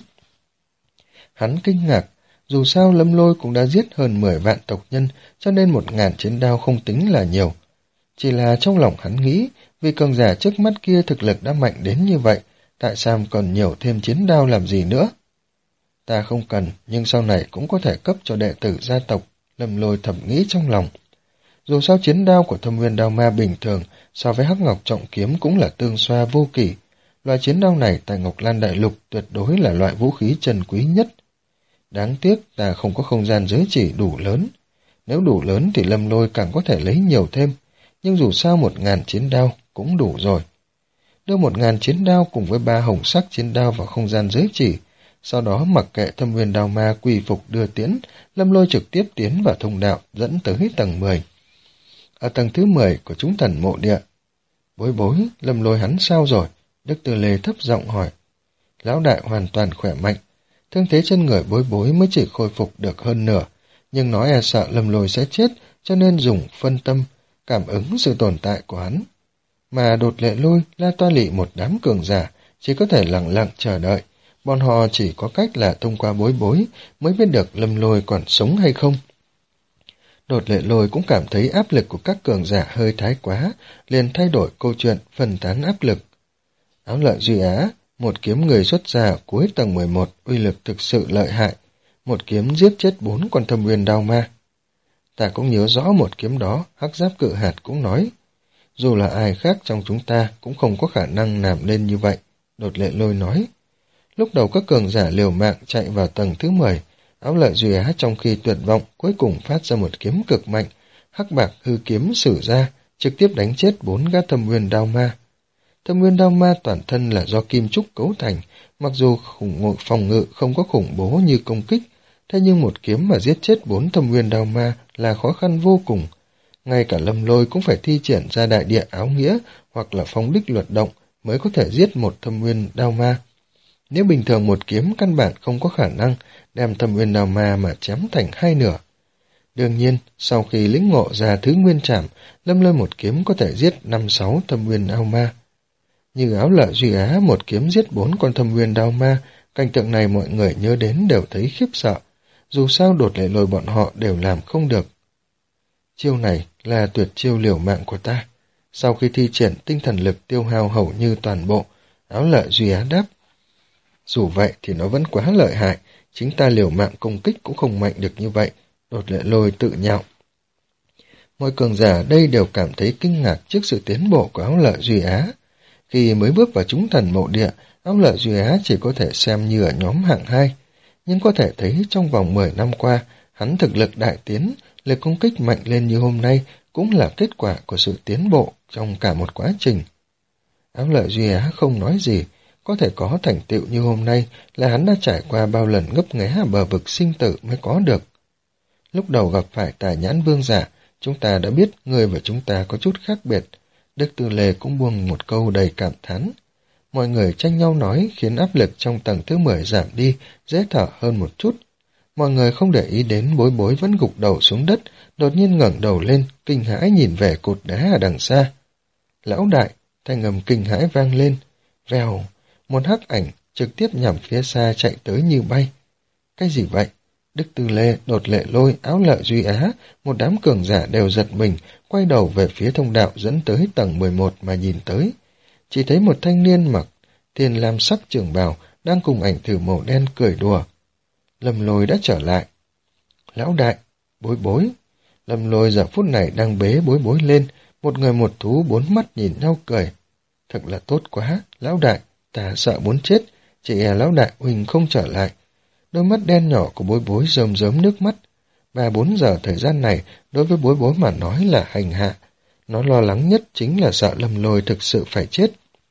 Speaker 1: Hắn kinh ngạc, dù sao Lâm Lôi cũng đã giết hơn mười vạn tộc nhân, cho nên một ngàn chiến đao không tính là nhiều. Chỉ là trong lòng hắn nghĩ, vì cường giả trước mắt kia thực lực đã mạnh đến như vậy, tại sao còn nhiều thêm chiến đao làm gì nữa? Ta không cần, nhưng sau này cũng có thể cấp cho đệ tử gia tộc, Lâm Lôi thầm nghĩ trong lòng. Dù sao chiến đao của thâm nguyên đao ma bình thường so với hắc ngọc trọng kiếm cũng là tương xoa vô kỷ. Loại chiến đao này tại Ngọc Lan Đại Lục tuyệt đối là loại vũ khí trân quý nhất. Đáng tiếc ta không có không gian giới chỉ đủ lớn. Nếu đủ lớn thì Lâm Lôi càng có thể lấy nhiều thêm, nhưng dù sao một ngàn chiến đao cũng đủ rồi. Đưa một ngàn chiến đao cùng với ba hồng sắc chiến đao vào không gian giới chỉ, sau đó mặc kệ thâm nguyên đao ma quy phục đưa tiến, Lâm Lôi trực tiếp tiến vào thông đạo dẫn tới tầng mười. Ở tầng thứ mười của chúng thần mộ địa. Bối bối, Lâm Lôi hắn sao rồi? Đức Tư Lê thấp giọng hỏi. Lão đại hoàn toàn khỏe mạnh, thương thế trên người bối bối mới chỉ khôi phục được hơn nửa, nhưng nó e sợ Lâm Lôi sẽ chết, cho nên dùng phân tâm, cảm ứng sự tồn tại của hắn. Mà Đột Lệ Lôi, La Toa Lị một đám cường giả, chỉ có thể lặng lặng chờ đợi, bọn họ chỉ có cách là thông qua bối bối mới biết được Lâm Lôi còn sống hay không. Đột Lệ Lôi cũng cảm thấy áp lực của các cường giả hơi thái quá, liền thay đổi câu chuyện, phân tán áp lực. Áo Lợi Duy Á, một kiếm người xuất ra ở cuối tầng mười một, uy lực thực sự lợi hại, một kiếm giết chết bốn con thâm nguyên đao ma. Ta cũng nhớ rõ một kiếm đó, Hắc Giáp Cự Hạt cũng nói. Dù là ai khác trong chúng ta cũng không có khả năng làm lên như vậy, Đột Lệ Lôi nói. Lúc đầu các cường giả liều mạng chạy vào tầng thứ mười, Áo Lợi Duy Á trong khi tuyệt vọng cuối cùng phát ra một kiếm cực mạnh, hắc bạc hư kiếm sử ra, trực tiếp đánh chết bốn gã thâm nguyên đao ma. Thâm nguyên đao ma toàn thân là do kim trúc cấu thành, mặc dù khủng ngộ phòng ngự không có khủng bố như công kích, thế nhưng một kiếm mà giết chết bốn thâm nguyên đao ma là khó khăn vô cùng. Ngay cả Lâm Lôi cũng phải thi triển ra đại địa áo nghĩa hoặc là phong đích luật động mới có thể giết một thâm nguyên đao ma. Nếu bình thường một kiếm căn bản không có khả năng đem thâm nguyên đao ma mà chém thành hai nửa. Đương nhiên, sau khi lĩnh ngộ ra thứ nguyên trảm, Lâm Lôi một kiếm có thể giết năm sáu thâm nguyên đao ma. Như Áo Lợi Duy Á một kiếm giết bốn con thâm nguyên đao ma, cảnh tượng này mọi người nhớ đến đều thấy khiếp sợ. Dù sao Đột Lệ Lôi bọn họ đều làm không được. Chiêu này là tuyệt chiêu liều mạng của ta. Sau khi thi triển tinh thần lực tiêu hao hầu như toàn bộ, Áo Lợi Duy Á đáp. Dù vậy thì nó vẫn quá lợi hại, chính ta liều mạng công kích cũng không mạnh được như vậy, Đột Lệ Lôi tự nhạo. Mọi cường giả ở đây đều cảm thấy kinh ngạc trước sự tiến bộ của Áo Lợi Duy Á. Khi mới bước vào chúng thần mộ địa, Áo Lợi Duy Á chỉ có thể xem như ở nhóm hạng hai, nhưng có thể thấy trong vòng mười năm qua, hắn thực lực đại tiến, lực công kích mạnh lên như hôm nay cũng là kết quả của sự tiến bộ trong cả một quá trình. Áo Lợi Duy Á không nói gì, có thể có thành tựu như hôm nay là hắn đã trải qua bao lần ngấp nghé ở bờ vực sinh tử mới có được. Lúc đầu gặp phải Tà Nhãn Vương giả, chúng ta đã biết người và chúng ta có chút khác biệt. Đức Tư Lê cũng buông một câu đầy cảm thán. Mọi người tranh nhau nói khiến áp lực trong tầng thứ mười giảm đi, dễ thở hơn một chút. Mọi người không để ý đến Bối Bối vẫn gục đầu xuống đất, đột nhiên ngẩng đầu lên, kinh hãi nhìn về cột đá ở đằng xa. Lão đại, thanh âm kinh hãi vang lên. Vèo, một hắc ảnh trực tiếp nhằm phía xa chạy tới như bay. Cái gì vậy? Đức Tư Lê, Đột Lệ Lôi, Áo Lợi Duy Á, một đám cường giả đều giật mình, quay đầu về phía thông đạo dẫn tới tầng mười một mà nhìn tới. Chỉ thấy một thanh niên mặc thiên lam sắc trường bào đang cùng ảnh thử màu đen cười đùa. Lâm Lôi đã trở lại. Lão đại, Bối Bối. Lâm Lôi giờ phút này đang bế Bối Bối lên, một người một thú bốn mắt nhìn nhau cười. Thật là tốt quá, lão đại, ta sợ muốn chết, chỉ e lão đại Huỳnh không trở lại. Đôi mắt đen nhỏ của Bối Bối rơm rớm nước mắt. Ba bốn giờ thời gian này đối với Bối Bối mà nói là hành hạ. Nó lo lắng nhất chính là sợ Lâm Lôi thực sự phải chết.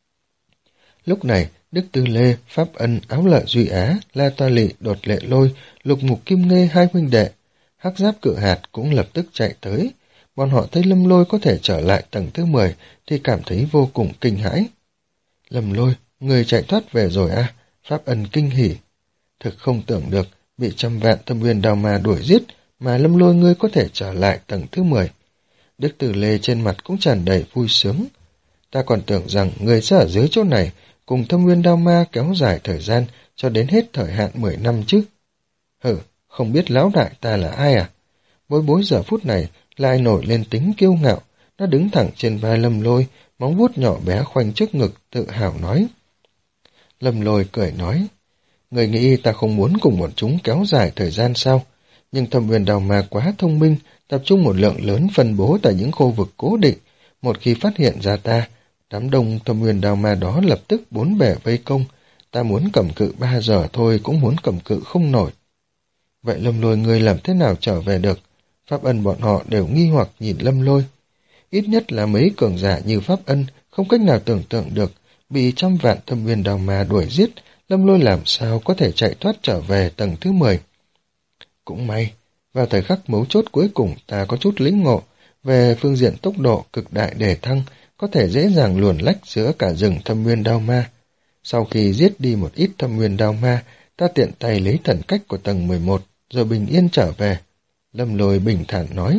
Speaker 1: Lúc này, Đức Tư Lê, Pháp Ân, Áo Lợi Duy Á, La Toa Lị, Đột Lệ Lôi, Lục Mục Kim Nghê hai huynh đệ, Hắc Giáp Cự Hạt cũng lập tức chạy tới. Bọn họ thấy Lâm Lôi có thể trở lại tầng thứ mười thì cảm thấy vô cùng kinh hãi. Lâm Lôi, người chạy thoát về rồi à? Pháp Ân kinh hỉ. Thực không tưởng được, bị trăm vạn Thâm Uyên Đao Ma đuổi giết mà Lâm Lôi ngươi có thể trở lại tầng thứ mười. Đức Tử Lê trên mặt cũng tràn đầy vui sướng. Ta còn tưởng rằng người sẽ ở dưới chỗ này cùng Thâm Uyên Đao Ma kéo dài thời gian cho đến hết thời hạn mười năm chứ. Hử, không biết lão đại ta là ai à? Bối Bối giờ phút này lại nổi lên tính kiêu ngạo, nó đứng thẳng trên vai Lâm Lôi, móng vuốt nhỏ bé khoanh trước ngực, tự hào nói. Lâm Lôi cười nói, người nghĩ ta không muốn cùng bọn chúng kéo dài thời gian sao? Nhưng Thâm Uyên Đao Ma quá thông minh, tập trung một lượng lớn phân bố tại những khu vực cố định. Một khi phát hiện ra ta, đám đông Thâm Uyên Đao Ma đó lập tức bốn bề vây công. Ta muốn cầm cự ba giờ thôi cũng muốn cầm cự không nổi. Vậy Lâm Lôi ngươi làm thế nào trở về được? Pháp Ân bọn họ đều nghi hoặc nhìn Lâm Lôi. Ít nhất là mấy cường giả như Pháp Ân không cách nào tưởng tượng được, bị trăm vạn Thâm Uyên Đao Ma đuổi giết, Lâm Lôi làm sao có thể chạy thoát trở về tầng thứ mười. Cũng may, vào thời khắc mấu chốt cuối cùng ta có chút lĩnh ngộ, về phương diện tốc độ cực đại đề thăng, có thể dễ dàng luồn lách giữa cả rừng Thâm Uyên Đao Ma. Sau khi giết đi một ít Thâm Uyên Đao Ma, ta tiện tay lấy thần cách của tầng mười một, rồi bình yên trở về. Lâm Lôi bình thản nói.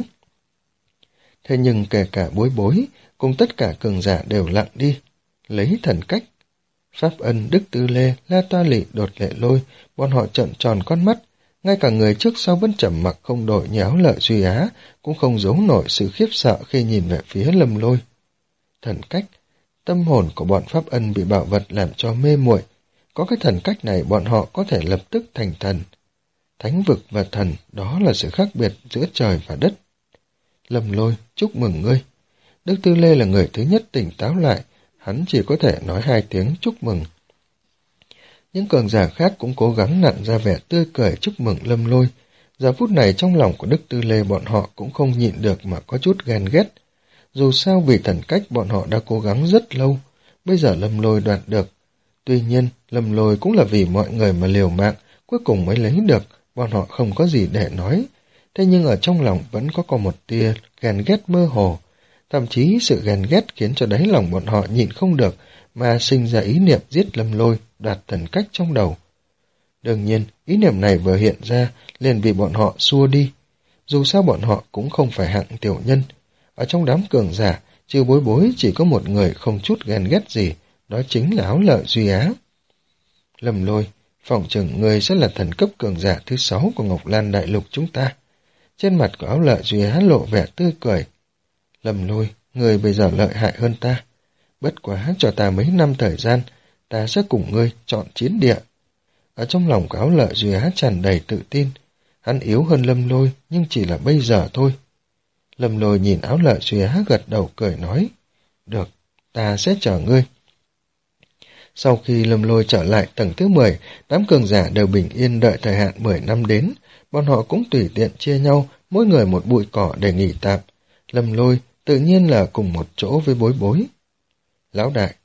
Speaker 1: Thế nhưng kể cả Bối Bối, cùng tất cả cường giả đều lặng đi. Lấy thần cách. Pháp Ân, Đức Tư Lê, La Toa Lị, Đột Lệ Lôi, bọn họ trợn tròn con mắt. Ngay cả người trước sau vẫn trầm mặc không đổi như Áo Lợi Duy Á, cũng không giấu nổi sự khiếp sợ khi nhìn về phía Lâm Lôi. Thần cách. Tâm hồn của bọn Pháp Ân bị bảo vật làm cho mê muội. Có cái thần cách này bọn họ có thể lập tức thành thần. Thánh vực và thần, đó là sự khác biệt giữa trời và đất. Lâm Lôi, chúc mừng ngươi. Đức Tư Lê là người thứ nhất tỉnh táo lại, hắn chỉ có thể nói hai tiếng chúc mừng. Những cường giả khác cũng cố gắng nặn ra vẻ tươi cười chúc mừng Lâm Lôi. Giờ phút này trong lòng của Đức Tư Lê bọn họ cũng không nhịn được mà có chút ghen ghét. Dù sao vì thần cách bọn họ đã cố gắng rất lâu, bây giờ Lâm Lôi đoạt được. Tuy nhiên, Lâm Lôi cũng là vì mọi người mà liều mạng, cuối cùng mới lấy được, bọn họ không có gì để nói. Thế nhưng ở trong lòng vẫn có còn một tia ghen ghét mơ hồ. Thậm chí sự ghen ghét khiến cho đáy lòng bọn họ nhịn không được, mà sinh ra ý niệm giết Lâm Lôi, đoạt thần cách trong đầu. Đương nhiên, ý niệm này vừa hiện ra, liền bị bọn họ xua đi. Dù sao bọn họ cũng không phải hạng tiểu nhân. Ở trong đám cường giả, trừ Bối Bối chỉ có một người không chút ghen ghét gì, đó chính là Áo Lợi Duy Á. Lâm Lôi, phỏng chừng người sẽ là thần cấp cường giả thứ sáu của Ngọc Lan Đại Lục chúng ta. Trên mặt của Áo Lợi Duy Á lộ vẻ tươi cười. Lâm Lôi, người bây giờ lợi hại hơn ta. Bất quá cho ta mấy năm thời gian, ta sẽ cùng ngươi chọn chiến địa. Ở trong lòng của Áo Lợi Duy Á tràn đầy tự tin. Hắn yếu hơn Lâm Lôi, nhưng chỉ là bây giờ thôi. Lâm Lôi nhìn Áo Lợi Duy Á gật đầu cười nói. Được, ta sẽ chờ ngươi. Sau khi Lâm Lôi trở lại tầng thứ mười, đám cường giả đều bình yên đợi thời hạn mười năm đến. Bọn họ cũng tùy tiện chia nhau, mỗi người một bụi cỏ để nghỉ tạm. Lâm Lôi tự nhiên là cùng một chỗ với Bối Bối. Lão đại,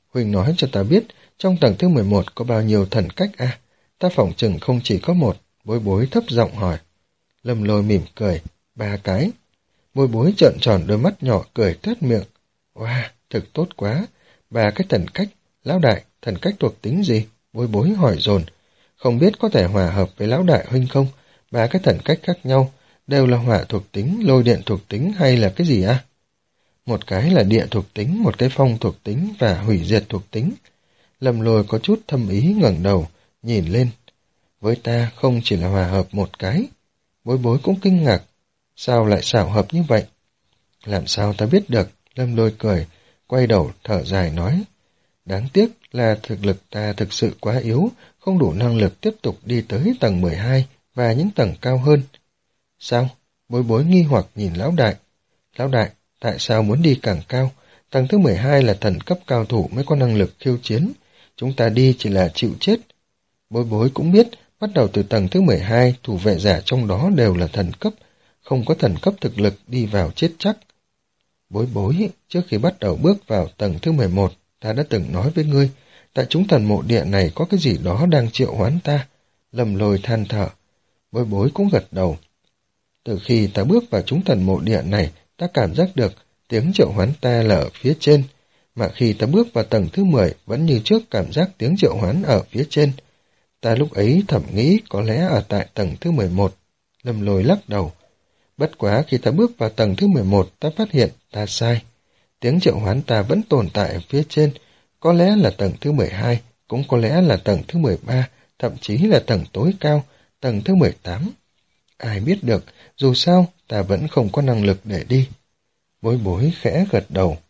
Speaker 1: Huỳnh nói cho ta biết, trong tầng thứ mười một có bao nhiêu thần cách à? Ta phỏng chừng không chỉ có một. Bối bối thấp giọng hỏi. Lâm Lôi mỉm cười. Ba cái. Bối bối trợn tròn đôi mắt nhỏ cười tuét miệng. Wow, thực tốt quá. Ba cái thần cách. Lão đại, thần cách thuộc tính gì? Bối bối hỏi dồn. Không biết có thể hòa hợp với lão đại huynh không? Ba cái thần cách khác nhau, đều là hỏa thuộc tính, lôi điện thuộc tính hay là cái gì à? Một cái là địa thuộc tính, một cái phong thuộc tính và hủy diệt thuộc tính. Lâm Lôi có chút thâm ý ngẩng đầu, nhìn lên. Với ta không chỉ là hòa hợp một cái. Bối bối cũng kinh ngạc. Sao lại xảo hợp như vậy? Làm sao ta biết được? Lâm Lôi cười, quay đầu thở dài nói. Đáng tiếc là thực lực ta thực sự quá yếu, không đủ năng lực tiếp tục đi tới tầng mười hai và những tầng cao hơn. Sao? Bối bối nghi hoặc nhìn lão đại. Lão đại, tại sao muốn đi càng cao? Tầng thứ mười hai là thần cấp cao thủ mới có năng lực khiêu chiến. Chúng ta đi chỉ là chịu chết. Bối bối cũng biết, bắt đầu từ tầng thứ mười hai, thủ vệ giả trong đó đều là thần cấp, không có thần cấp thực lực đi vào chết chắc. Bối bối, trước khi bắt đầu bước vào tầng thứ mười một, ta đã từng nói với ngươi, tại chúng thần mộ địa này có cái gì đó đang triệu hoán ta. Lâm Lôi than thở. Bối bối cũng gật đầu. Từ khi ta bước vào chúng thần mộ địa này, ta cảm giác được tiếng triệu hoán ta là ở phía trên, mà khi ta bước vào tầng thứ mười vẫn như trước cảm giác tiếng triệu hoán ở phía trên. Ta lúc ấy thầm nghĩ có lẽ ở tại tầng thứ mười một. Lâm Lôi lắc đầu. Bất quá khi ta bước vào tầng thứ mười một, ta phát hiện ta sai. Tiếng triệu hoán ta vẫn tồn tại ở phía trên, có lẽ là tầng thứ mười hai, cũng có lẽ là tầng thứ mười ba, thậm chí là tầng tối cao, tầng thứ mười tám. Ai biết được, dù sao ta vẫn không có năng lực để đi. Bối bối khẽ gật đầu.